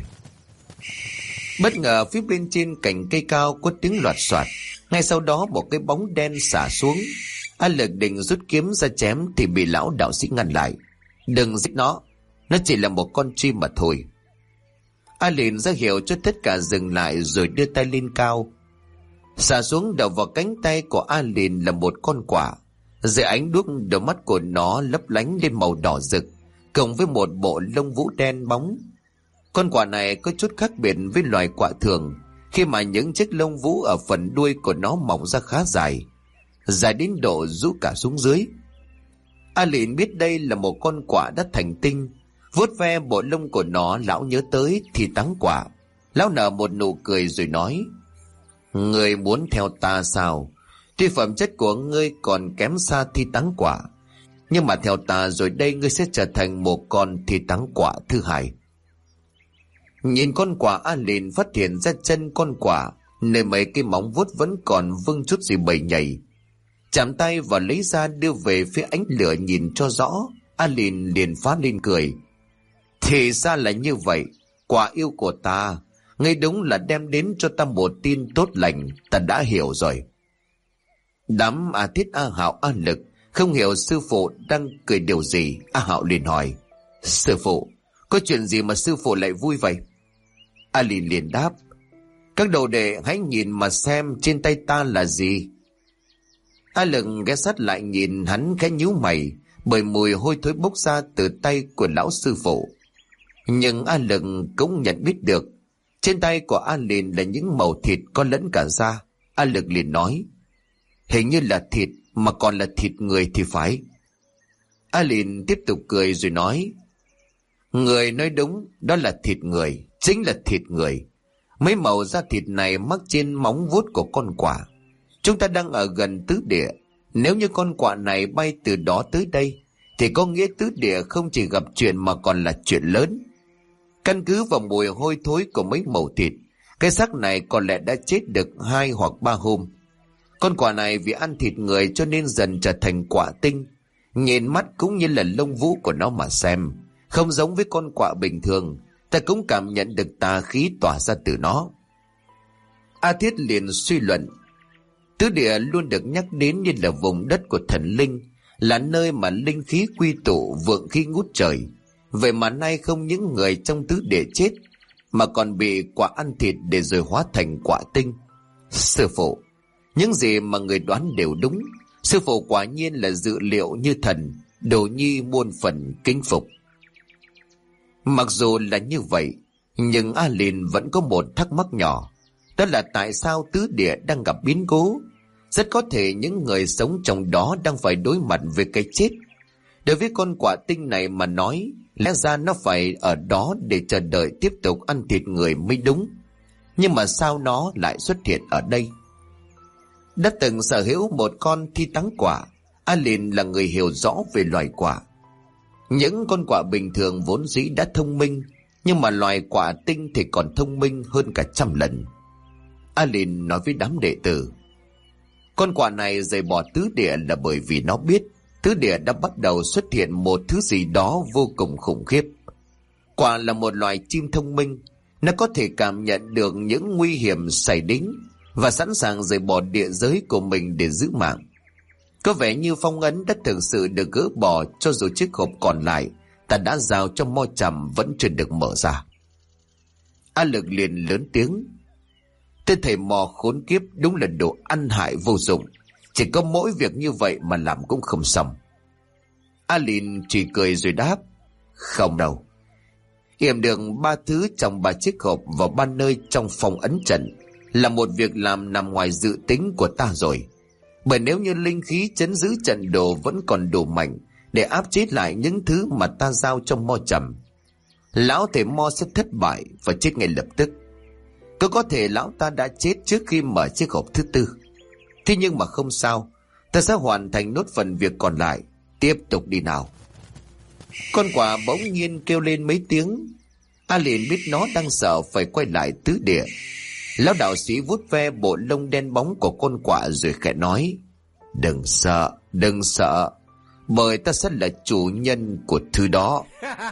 Bất ngờ phía bên trên cành cây cao có tiếng loạt soạt, ngay sau đó một cái bóng đen xả xuống. A Lực định rút kiếm ra chém thì bị lão đạo sĩ ngăn lại: đừng giết nó chỉ là một con chim mà thôi. A Lìn ra hiệu cho tất cả dừng lại rồi đưa tay lên cao. Xả xuống đầu vào cánh tay của A Lìn là một con quả. Dưới ánh đuốc, đôi mắt của nó lấp lánh lên màu đỏ rực, cộng với một bộ lông vũ đen bóng. Con quả này có chút khác biệt với loài quạ thường, khi mà những chiếc lông vũ ở phần đuôi của nó mọc ra khá dài đến độ rũ cả xuống dưới. A Lìn biết đây là một con quạ đã thành tinh. Vuốt ve bộ lông của nó, lão nhớ tới thì táng quả. Lão nở một nụ cười rồi nói: Ngươi muốn theo ta sao? Tuy phẩm chất của ngươi còn kém xa thi táng quả, nhưng mà theo ta rồi đây ngươi sẽ trở thành một con thi táng quả thứ hai. Nhìn con quả, A Lìn phát hiện ra chân con quả nơi mấy cái móng vuốt vẫn còn vương chút gì bầy nhầy. Chạm tay và lấy ra đưa về phía ánh lửa nhìn cho rõ. A Lìn liền phá lên cười. Thì ra là như vậy, quả yêu của ta, ngươi đúng là đem đến cho ta một tin tốt lành, ta đã hiểu rồi. Đám A Thiết, A Hạo, A Lực không hiểu sư phụ đang cười điều gì. A Hạo liền hỏi, sư phụ, có chuyện gì mà sư phụ lại vui vậy? A Lìn liền đáp, các đồ đệ hãy nhìn mà xem trên tay ta là gì. A Lực ghé sát lại nhìn hắn khẽ nhíu mày, bởi mùi hôi thối bốc ra từ tay của lão sư phụ. Nhưng A Lực cũng nhận biết được trên tay của A Lìn là những mẩu thịt có lẫn cả da. A Lực liền nói, hình như là thịt, mà còn là thịt người thì phải. A Lìn tiếp tục cười rồi nói, người nói đúng, đó là thịt người, chính là thịt người. Mấy mẩu da thịt này mắc trên móng vuốt của con quạ. Chúng ta đang ở gần tứ địa, nếu như con quạ này bay từ đó tới đây thì có nghĩa tứ địa không chỉ gặp chuyện mà còn là chuyện lớn. Căn cứ vào mùi hôi thối của mấy mẩu thịt, cái xác này có lẽ đã chết được 2 hoặc 3 hôm. Con quạ này vì ăn thịt người cho nên dần trở thành quạ tinh. Nhìn mắt cũng như là lông vũ của nó mà xem, không giống với con quạ bình thường. Ta cũng cảm nhận được tà khí tỏa ra từ nó. A Thiết liền suy luận, tứ địa luôn được nhắc đến như là vùng đất của thần linh, là nơi mà linh khí quy tụ, vượng khí ngút trời. Vậy mà nay không những người trong tứ địa chết, mà còn bị quạ ăn thịt để rồi hóa thành quạ tinh. Sư phụ, những gì mà người đoán đều đúng. Sư phụ quả nhiên là dự liệu như thần, Đồ nhi muôn phần kính phục. Mặc dù là như vậy, nhưng A Lìn vẫn có một thắc mắc nhỏ. Đó là tại sao tứ địa đang gặp biến cố? Rất có thể những người sống trong đó đang phải đối mặt với cái chết. Đối với con quạ tinh này mà nói, lẽ ra nó phải ở đó để chờ đợi tiếp tục ăn thịt người mới đúng. Nhưng mà sao nó lại xuất hiện ở đây? Đã từng sở hữu một con thi táng quạ, A Lìn là người hiểu rõ về loài quạ. Những con quạ bình thường vốn dĩ đã thông minh, nhưng mà loài quạ tinh thì còn thông minh hơn cả 100 lần. A Lìn nói với đám đệ tử, con quạ này rời bỏ tứ địa là bởi vì nó biết tứ địa đã bắt đầu xuất hiện một thứ gì đó vô cùng khủng khiếp. Quạ là một loài chim thông minh, nó có thể cảm nhận được những nguy hiểm xảy đến và sẵn sàng rời bỏ địa giới của mình để giữ mạng. Có vẻ như phong ấn đã thực sự được gỡ bỏ, cho dù chiếc hộp còn lại ta đã giao cho Mo Trầm vẫn chưa được mở ra. A Lực liền lớn tiếng, tên thầy Mò khốn kiếp đúng là đồ ăn hại vô dụng, chỉ có mỗi việc như vậy mà làm cũng không xong. A Lìn chỉ cười rồi đáp, không đâu. Yểm được 3 thứ trong 3 chiếc hộp vào 3 nơi trong phòng ấn trận là một việc làm nằm ngoài dự tính của ta rồi. Bởi nếu như linh khí trấn giữ trận đồ vẫn còn đủ mạnh để áp chế lại những thứ mà ta giao cho Mo Trầm, lão thầy Mo sẽ thất bại và chết ngay lập tức. Có thể lão ta đã chết trước khi mở chiếc hộp thứ 4. Thế nhưng mà không sao, ta sẽ hoàn thành nốt phần việc còn lại. Tiếp tục đi nào. Con quạ bỗng nhiên kêu lên mấy tiếng. A Lìn biết nó đang sợ phải quay lại tứ địa. Lão đạo sĩ vuốt ve bộ lông đen bóng của con quạ rồi khẽ nói, đừng sợ, đừng sợ, bởi ta sẽ là chủ nhân của thứ đó.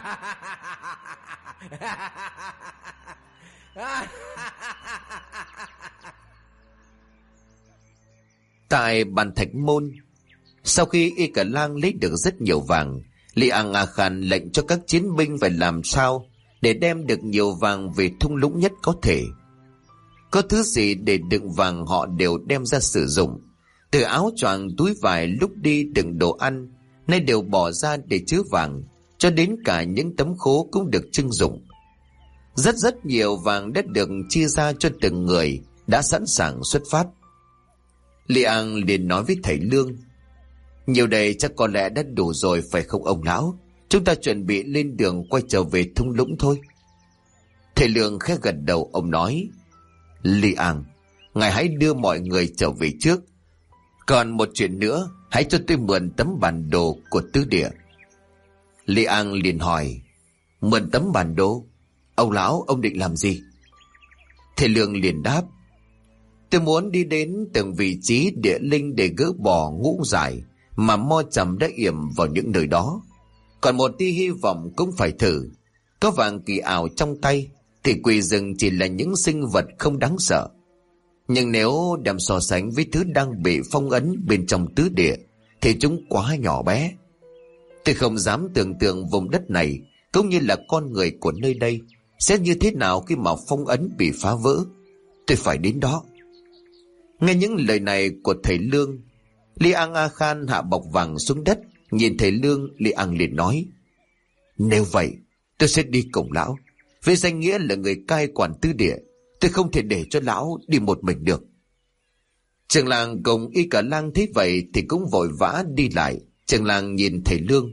Tại bàn Thạch Môn, sau khi Y Cả Lang lấy được rất nhiều vàng, Li Ang A Khan lệnh cho các chiến binh phải làm sao để đem được nhiều vàng về thung lũng nhất có thể. Có thứ gì để đựng vàng họ đều đem ra sử dụng. Từ áo choàng, túi vải lúc đi đựng đồ ăn, nay đều bỏ ra để chứa vàng, cho đến cả những tấm khố cũng được trưng dụng. Rất nhiều vàng đã được chia ra cho từng người, đã sẵn sàng xuất phát. Li Ang liền nói với thầy Lương, nhiều đây chắc có lẽ đã đủ rồi phải không ông lão? Chúng ta chuẩn bị lên đường quay trở về thung lũng thôi. Thầy Lương khẽ gật đầu, ông nói, Li Ang, ngài hãy đưa mọi người trở về trước. Còn một chuyện nữa, hãy cho tôi mượn tấm bản đồ của tứ địa. Li An liền hỏi, mượn tấm bản đồ? Ông lão, ông định làm gì? Thầy Lương liền đáp, tôi muốn đi đến từng vị trí địa linh để gỡ bỏ ngũ giải mà Mo Trầm đã yểm vào những nơi đó. Còn một tia hy vọng cũng phải thử. Có vàng kỳ ảo trong tay thì quỷ rừng chỉ là những sinh vật không đáng sợ. Nhưng nếu đem so sánh với thứ đang bị phong ấn bên trong tứ địa thì chúng quá nhỏ bé. Tôi không dám tưởng tượng vùng đất này cũng như là con người của nơi đây sẽ như thế nào khi mà phong ấn bị phá vỡ. Tôi phải đến đó. Nghe những lời này của thầy Lương, Li An A Khan hạ bọc vàng xuống đất. Nhìn thầy Lương, Li An liền nói, nếu vậy tôi sẽ đi cùng lão. Với danh nghĩa là người cai quản tứ địa, tôi không thể để cho lão đi một mình được. Trường làng cùng Y Cả Lang thấy vậy thì cũng vội vã đi lại. Trường làng nhìn thầy Lương,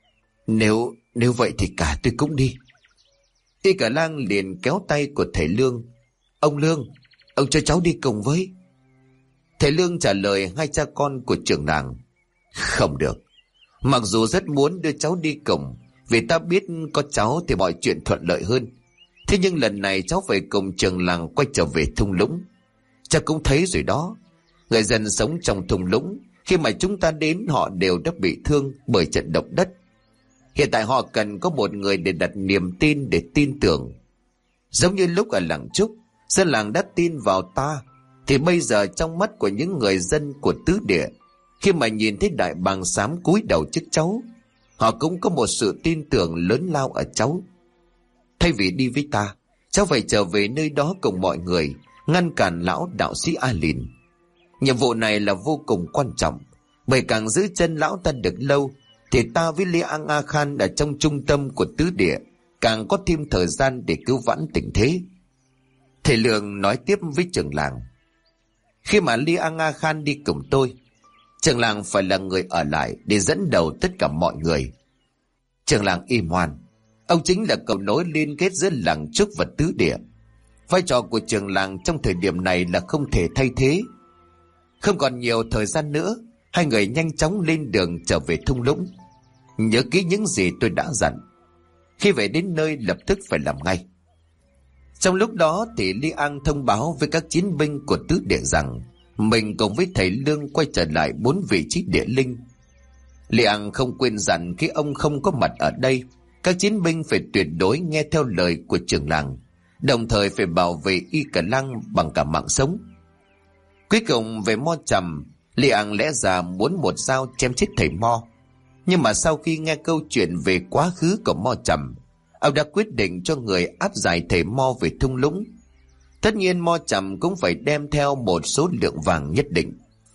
Nếu vậy thì cả tôi cũng đi. Y Cả Lang liền kéo tay của thầy Lương, ông Lương, ông cho cháu đi cùng với. Thầy Lương trả lời hai cha con của trưởng làng, không được. Mặc dù rất muốn đưa cháu đi cùng, vì ta biết có cháu thì mọi chuyện thuận lợi hơn. Thế nhưng lần này cháu phải cùng trưởng làng quay trở về thung lũng. Cha cũng thấy rồi đó, người dân sống trong thung lũng khi mà chúng ta đến họ đều đã bị thương bởi trận động đất. Hiện tại họ cần có một người để đặt niềm tin, để tin tưởng. Giống như lúc ở làng Trúc, dân làng đã tin vào ta, thì bây giờ trong mắt của những người dân của tứ địa, khi mà nhìn thấy đại bàng xám cúi đầu trước cháu, họ cũng có một sự tin tưởng lớn lao ở cháu. Thay vì đi với ta, cháu phải trở về nơi đó cùng mọi người, ngăn cản lão đạo sĩ A Lìn. Nhiệm vụ này là vô cùng quan trọng, bởi càng giữ chân lão ta được lâu thì ta với Li An A Khan ở trong trung tâm của tứ địa càng có thêm thời gian để cứu vãn tình thế. Thầy Lương nói tiếp với trưởng làng, khi mà Li An A Khan đi cùng tôi, trưởng làng phải là người ở lại để dẫn đầu tất cả mọi người. Trưởng làng im ngoan, ông chính là cầu nối liên kết giữa làng Trúc và tứ địa. Vai trò của trưởng làng trong thời điểm này là không thể thay thế. Không còn nhiều thời gian nữa, hai người nhanh chóng lên đường trở về thung lũng. Nhớ kỹ những gì tôi đã dặn. Khi về đến nơi lập tức phải làm ngay. Trong lúc đó thì Li An thông báo với các chiến binh của tứ địa rằng mình cùng với thầy Lương quay trở lại 4 vị trí địa linh. Li An không quên dặn khi ông không có mặt ở đây, các chiến binh phải tuyệt đối nghe theo lời của trưởng làng, đồng thời phải bảo vệ Y Cả Lang bằng cả mạng sống. Cuối cùng về Mo Trầm, Li An lẽ ra muốn một dao chém chết thầy Mo, nhưng mà sau khi nghe câu chuyện về quá khứ của Mo Trầm, ông đã quyết định cho người áp giải thầy Mo về thung lũng. Tất nhiên Mo Trầm cũng phải đem theo một số lượng vàng nhất định.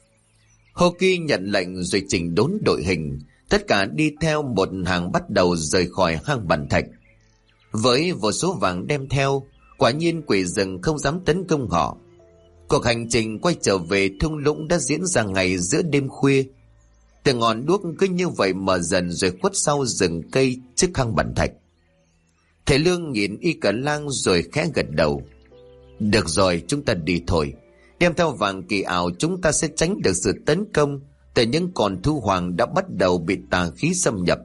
Hô Kỳ nhận lệnh rồi chỉnh đốn đội hình, tất cả đi theo một hàng bắt đầu rời khỏi hang Bàn Thạch. Với vô số vàng đem theo, quả nhiên quỷ rừng không dám tấn công họ. Cuộc hành trình quay trở về thung lũng đã diễn ra ngày giữa đêm khuya. Từng ngọn đuốc cứ như vậy mở dần rồi khuất sau rừng cây trước hang Bàn Thạch. Thầy Lương nhìn Y Cả Lang rồi khẽ gật đầu. Được rồi, chúng ta đi thôi. Đem theo vàng kỳ ảo, chúng ta sẽ tránh được sự tấn công từ những con thú hoàng đã bắt đầu bị tà khí xâm nhập.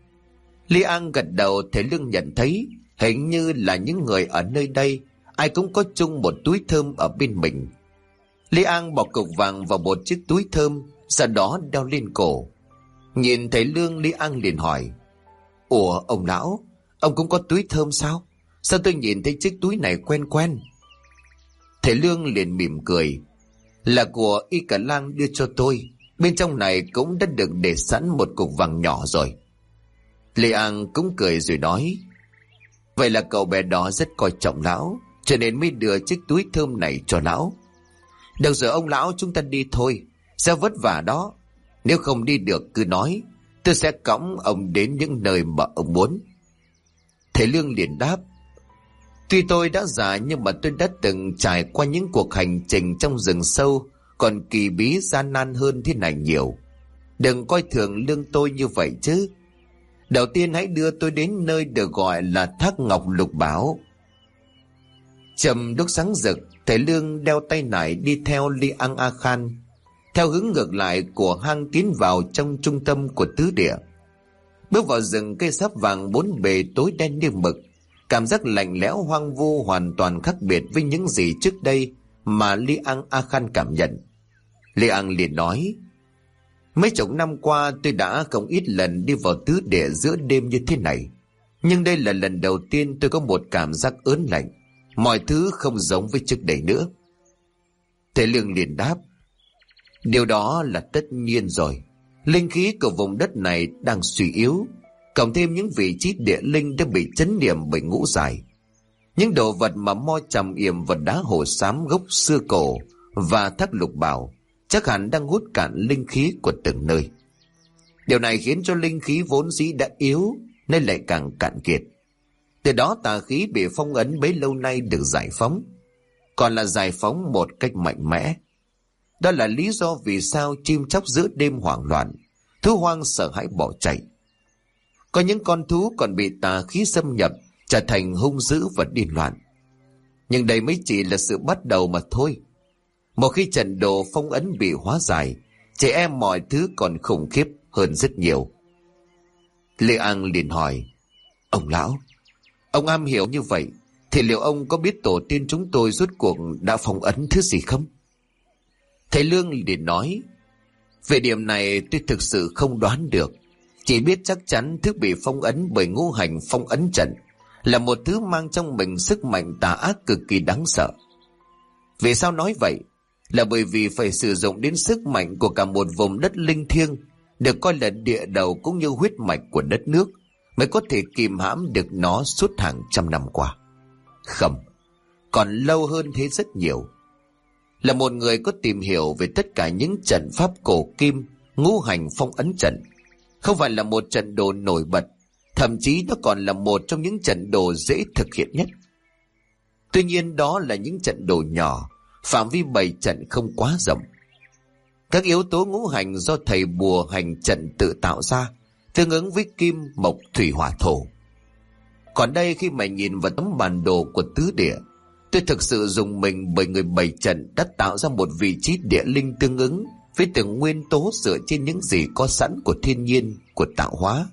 Li An gật đầu. Thầy Lương nhận thấy hình như là những người ở nơi đây ai cũng có chung một túi thơm ở bên mình. Li An bỏ cục vàng vào một chiếc túi thơm, sau đó đeo lên cổ. Nhìn thầy Lương, Li An liền hỏi, ủa ông lão, ông cũng có túi thơm sao? Sao tôi nhìn thấy chiếc túi này quen quen? Thầy Lương liền mỉm cười, là của Y Cả Lang đưa cho tôi. Bên trong này cũng đã được để sẵn một cục vàng nhỏ rồi. Li An cũng cười rồi nói, vậy là cậu bé đó rất coi trọng lão, cho nên mới đưa chiếc túi thơm này cho lão. Được rồi ông lão, chúng ta đi thôi, sẽ vất vả đó. Nếu không đi được cứ nói, tôi sẽ cõng ông đến những nơi mà ông muốn. Thầy Lương liền đáp, tuy tôi đã già nhưng mà tôi đã từng trải qua những cuộc hành trình trong rừng sâu còn kỳ bí gian nan hơn thế này nhiều. Đừng coi thường lương tôi như vậy chứ. Đầu tiên hãy đưa tôi đến nơi được gọi là Thác Ngọc Lục Bảo. Châm đốt sáng rực, Thầy Lương đeo tay nải đi theo Li Ang A Khan theo hướng ngược lại của hang, tiến vào trong trung tâm của tứ địa. Bước vào rừng cây sáp vàng bốn bề tối đen như mực, cảm giác lạnh lẽo hoang vu hoàn toàn khác biệt với những gì trước đây mà Li Ang A Khan cảm nhận. Li Ang liền nói: mấy chục năm qua tôi đã không ít lần đi vào tứ địa giữa đêm như thế này, nhưng đây là lần đầu tiên tôi có một cảm giác ớn lạnh. Mọi thứ không giống với trước đây nữa. Thầy Lương liền đáp: điều đó là tất nhiên rồi. Linh khí của vùng đất này đang suy yếu, cộng thêm những vị trí địa linh đã bị chấn niệm bởi ngũ giải. Những đồ vật mà Mo Trầm Yểm và đá hồ xám gốc xưa cổ và thác lục bảo chắc hẳn đang hút cạn linh khí của từng nơi. Điều này khiến cho linh khí vốn dĩ đã yếu nên lại càng cạn kiệt. Từ đó tà khí bị phong ấn bấy lâu nay được giải phóng, còn là giải phóng một cách mạnh mẽ. Đó là lý do vì sao chim chóc giữa đêm hoảng loạn, thú hoang sợ hãi bỏ chạy. Có những con thú còn bị tà khí xâm nhập, trở thành hung dữ và điên loạn. Nhưng đây mới chỉ là sự bắt đầu mà thôi. Một khi trận đồ phong ấn bị hóa giải, trẻ em mọi thứ còn khủng khiếp hơn rất nhiều. Lê An liền hỏi: ông lão, ông am hiểu như vậy thì liệu ông có biết tổ tiên chúng tôi rốt cuộc đã phong ấn thứ gì không? Thầy Lương liền nói: về điểm này tôi thực sự không đoán được, chỉ biết chắc chắn thứ bị phong ấn bởi ngũ hành phong ấn trận là một thứ mang trong mình sức mạnh tà ác cực kỳ đáng sợ. Vì sao nói vậy? Là bởi vì phải sử dụng đến sức mạnh của cả một vùng đất linh thiêng, được coi là địa đầu cũng như huyết mạch của đất nước, mới có thể kìm hãm được nó suốt hàng trăm năm qua. Không, còn lâu hơn thế rất nhiều. Là một người có tìm hiểu về tất cả những trận pháp cổ kim, ngũ hành phong ấn trận, không phải là một trận đồ nổi bật, thậm chí nó còn là một trong những trận đồ dễ thực hiện nhất. Tuy nhiên đó là những trận đồ nhỏ, phạm vi bày trận không quá rộng. Các yếu tố ngũ hành do thầy bùa hành trận tự tạo ra, tương ứng với kim, mộc, thủy, hỏa, thổ. Còn đây khi mà nhìn vào tấm bản đồ của tứ địa, tôi thực sự dùng mình bởi người bày trận đã tạo ra một vị trí địa linh tương ứng với từng nguyên tố dựa trên những gì có sẵn của thiên nhiên, của tạo hóa.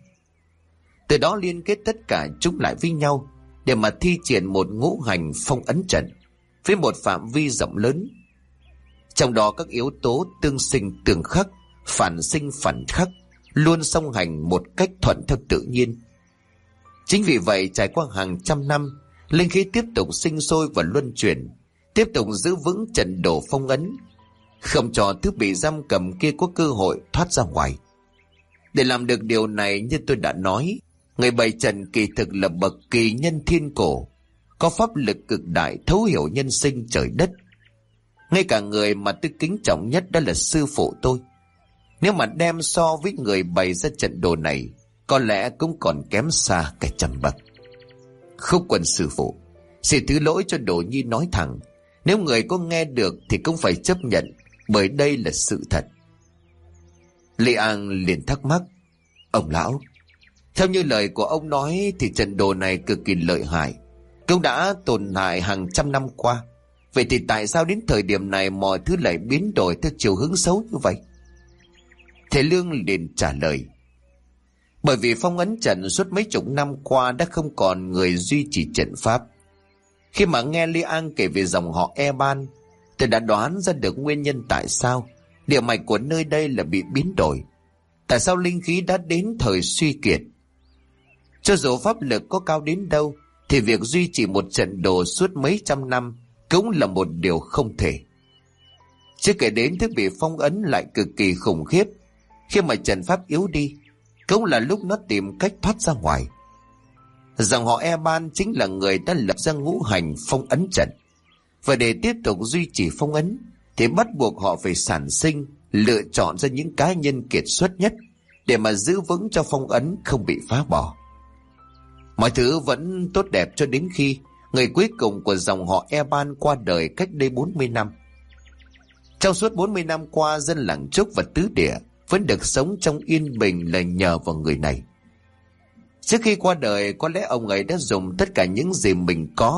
Từ đó liên kết tất cả chúng lại với nhau để mà thi triển một ngũ hành phong ấn trận với một phạm vi rộng lớn. Trong đó các yếu tố tương sinh tương khắc, phản sinh phản khắc, luôn song hành một cách thuận theo tự nhiên. Chính vì vậy trải qua hàng trăm năm, linh khí tiếp tục sinh sôi và luân chuyển, tiếp tục giữ vững trận đồ phong ấn, không cho thứ bị giam cầm kia có cơ hội thoát ra ngoài. Để làm được điều này, như tôi đã nói, người bày trận kỳ thực là bậc kỳ nhân thiên cổ, có pháp lực cực đại, thấu hiểu nhân sinh trời đất. Ngay cả người mà tôi kính trọng nhất đó là sư phụ tôi, nếu mà đem so với người bày ra trận đồ này, có lẽ cũng còn kém xa cả trăm bậc. Khúc Quân sư phụ, xin thứ lỗi cho Đồ Nhi nói thẳng, nếu người có nghe được thì cũng phải chấp nhận, bởi đây là sự thật. Lê An liền thắc mắc: ông lão, theo như lời của ông nói thì trận đồ này cực kỳ lợi hại, cũng đã tồn tại hàng trăm năm qua. Vậy thì tại sao đến thời điểm này mọi thứ lại biến đổi theo chiều hướng xấu như vậy? Thầy Lương liền trả lời: bởi vì phong ấn trận suốt mấy chục năm qua đã không còn người duy trì trận pháp. Khi mà nghe Li An kể về dòng họ Eban, tôi đã đoán ra được nguyên nhân tại sao địa mạch của nơi đây là bị biến đổi, tại sao linh khí đã đến thời suy kiệt. Cho dù pháp lực có cao đến đâu thì việc duy trì một trận đồ suốt mấy trăm năm cũng là một điều không thể. Chưa kể đến thứ bị phong ấn lại cực kỳ khủng khiếp, khi mà trận pháp yếu đi cũng là lúc nó tìm cách thoát ra ngoài. Dòng họ Eban chính là người đã lập ra ngũ hành phong ấn trận, và để tiếp tục duy trì phong ấn thì bắt buộc họ phải sản sinh, lựa chọn ra những cá nhân kiệt xuất nhất để mà giữ vững cho phong ấn không bị phá bỏ. Mọi thứ vẫn tốt đẹp cho đến khi người cuối cùng của dòng họ Eban qua đời cách đây 40 năm. Trong suốt 40 năm qua, dân làng Trúc và tứ địa vẫn được sống trong yên bình là nhờ vào người này. Trước khi qua đời, có lẽ ông ấy đã dùng tất cả những gì mình có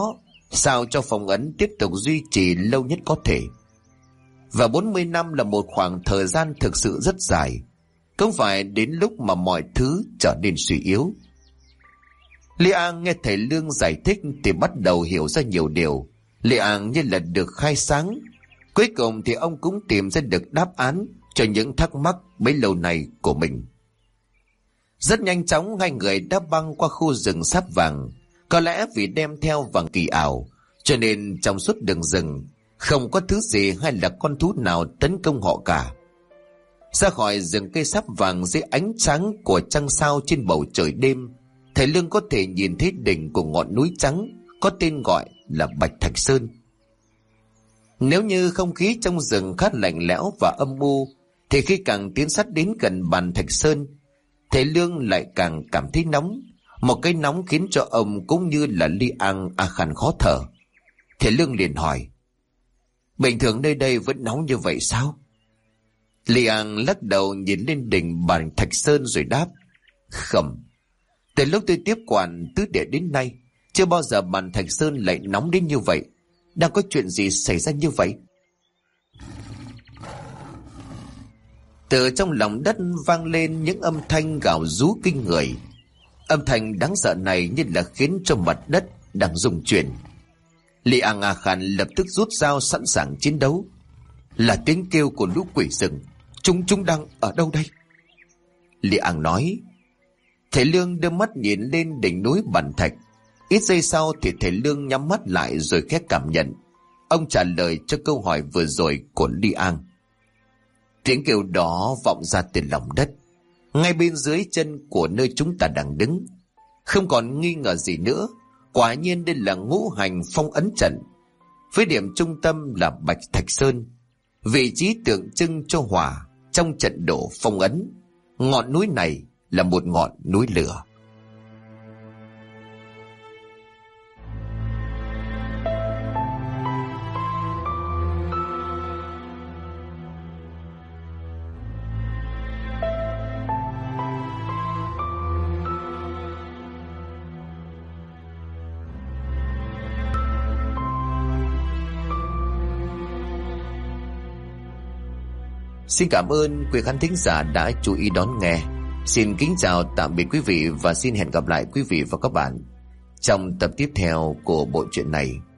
sao cho phong ấn tiếp tục duy trì lâu nhất có thể. Và 40 năm là một khoảng thời gian thực sự rất dài, không phải đến lúc mà mọi thứ trở nên suy yếu. Liang nghe thầy Lương giải thích thì bắt đầu hiểu ra nhiều điều. Liang như là được khai sáng. Cuối cùng thì ông cũng tìm ra được đáp án cho những thắc mắc bấy lâu nay của mình. Rất nhanh chóng hai người đã băng qua khu rừng sáp vàng. Có lẽ vì đem theo vàng kỳ ảo, cho nên trong suốt đường rừng không có thứ gì hay là con thú nào tấn công họ cả. Ra khỏi rừng cây sáp vàng dưới ánh sáng của trăng sao trên bầu trời đêm, thầy Lương có thể nhìn thấy đỉnh của ngọn núi trắng có tên gọi là Bạch Thạch Sơn. Nếu như không khí trong rừng khá lạnh lẽo và âm u, thì khi càng tiến sát đến gần bàn Thạch Sơn, thầy Lương lại càng cảm thấy nóng. Một cái nóng khiến cho ông cũng như là Liang A Khan khó thở. Thầy Lương liền hỏi: bình thường nơi đây vẫn nóng như vậy sao? Liang lắc đầu nhìn lên đỉnh bàn Thạch Sơn rồi đáp: không, từ lúc tôi tiếp quản tứ địa đến nay, chưa bao giờ bàn Thạch Sơn lại nóng đến như vậy. Đang có chuyện gì xảy ra như vậy? Từ trong lòng đất vang lên những âm thanh gào rú kinh người. Âm thanh đáng sợ này như là khiến cho mặt đất đang rung chuyển. Liang A Khan lập tức rút dao sẵn sàng chiến đấu. Là tiếng kêu của lũ quỷ rừng. Chúng đang ở đâu đây? Liang nói. Thầy Lương đưa mắt nhìn lên đỉnh núi Bàn Thạch. Ít giây sau thì thầy Lương nhắm mắt lại rồi khẽ cảm nhận. Ông trả lời cho câu hỏi vừa rồi của Liang. Tiếng kêu đó vọng ra từ lòng đất, ngay bên dưới chân của nơi chúng ta đang đứng. Không còn nghi ngờ gì nữa, quả nhiên đây là ngũ hành phong ấn trận, với điểm trung tâm là Bạch Thạch Sơn, vị trí tượng trưng cho hỏa trong trận đổ phong ấn. Ngọn núi này là một ngọn núi lửa. Xin cảm ơn quý khán thính giả đã chú ý đón nghe. Xin kính chào tạm biệt quý vị và xin hẹn gặp lại quý vị và các bạn trong tập tiếp theo của bộ truyện này.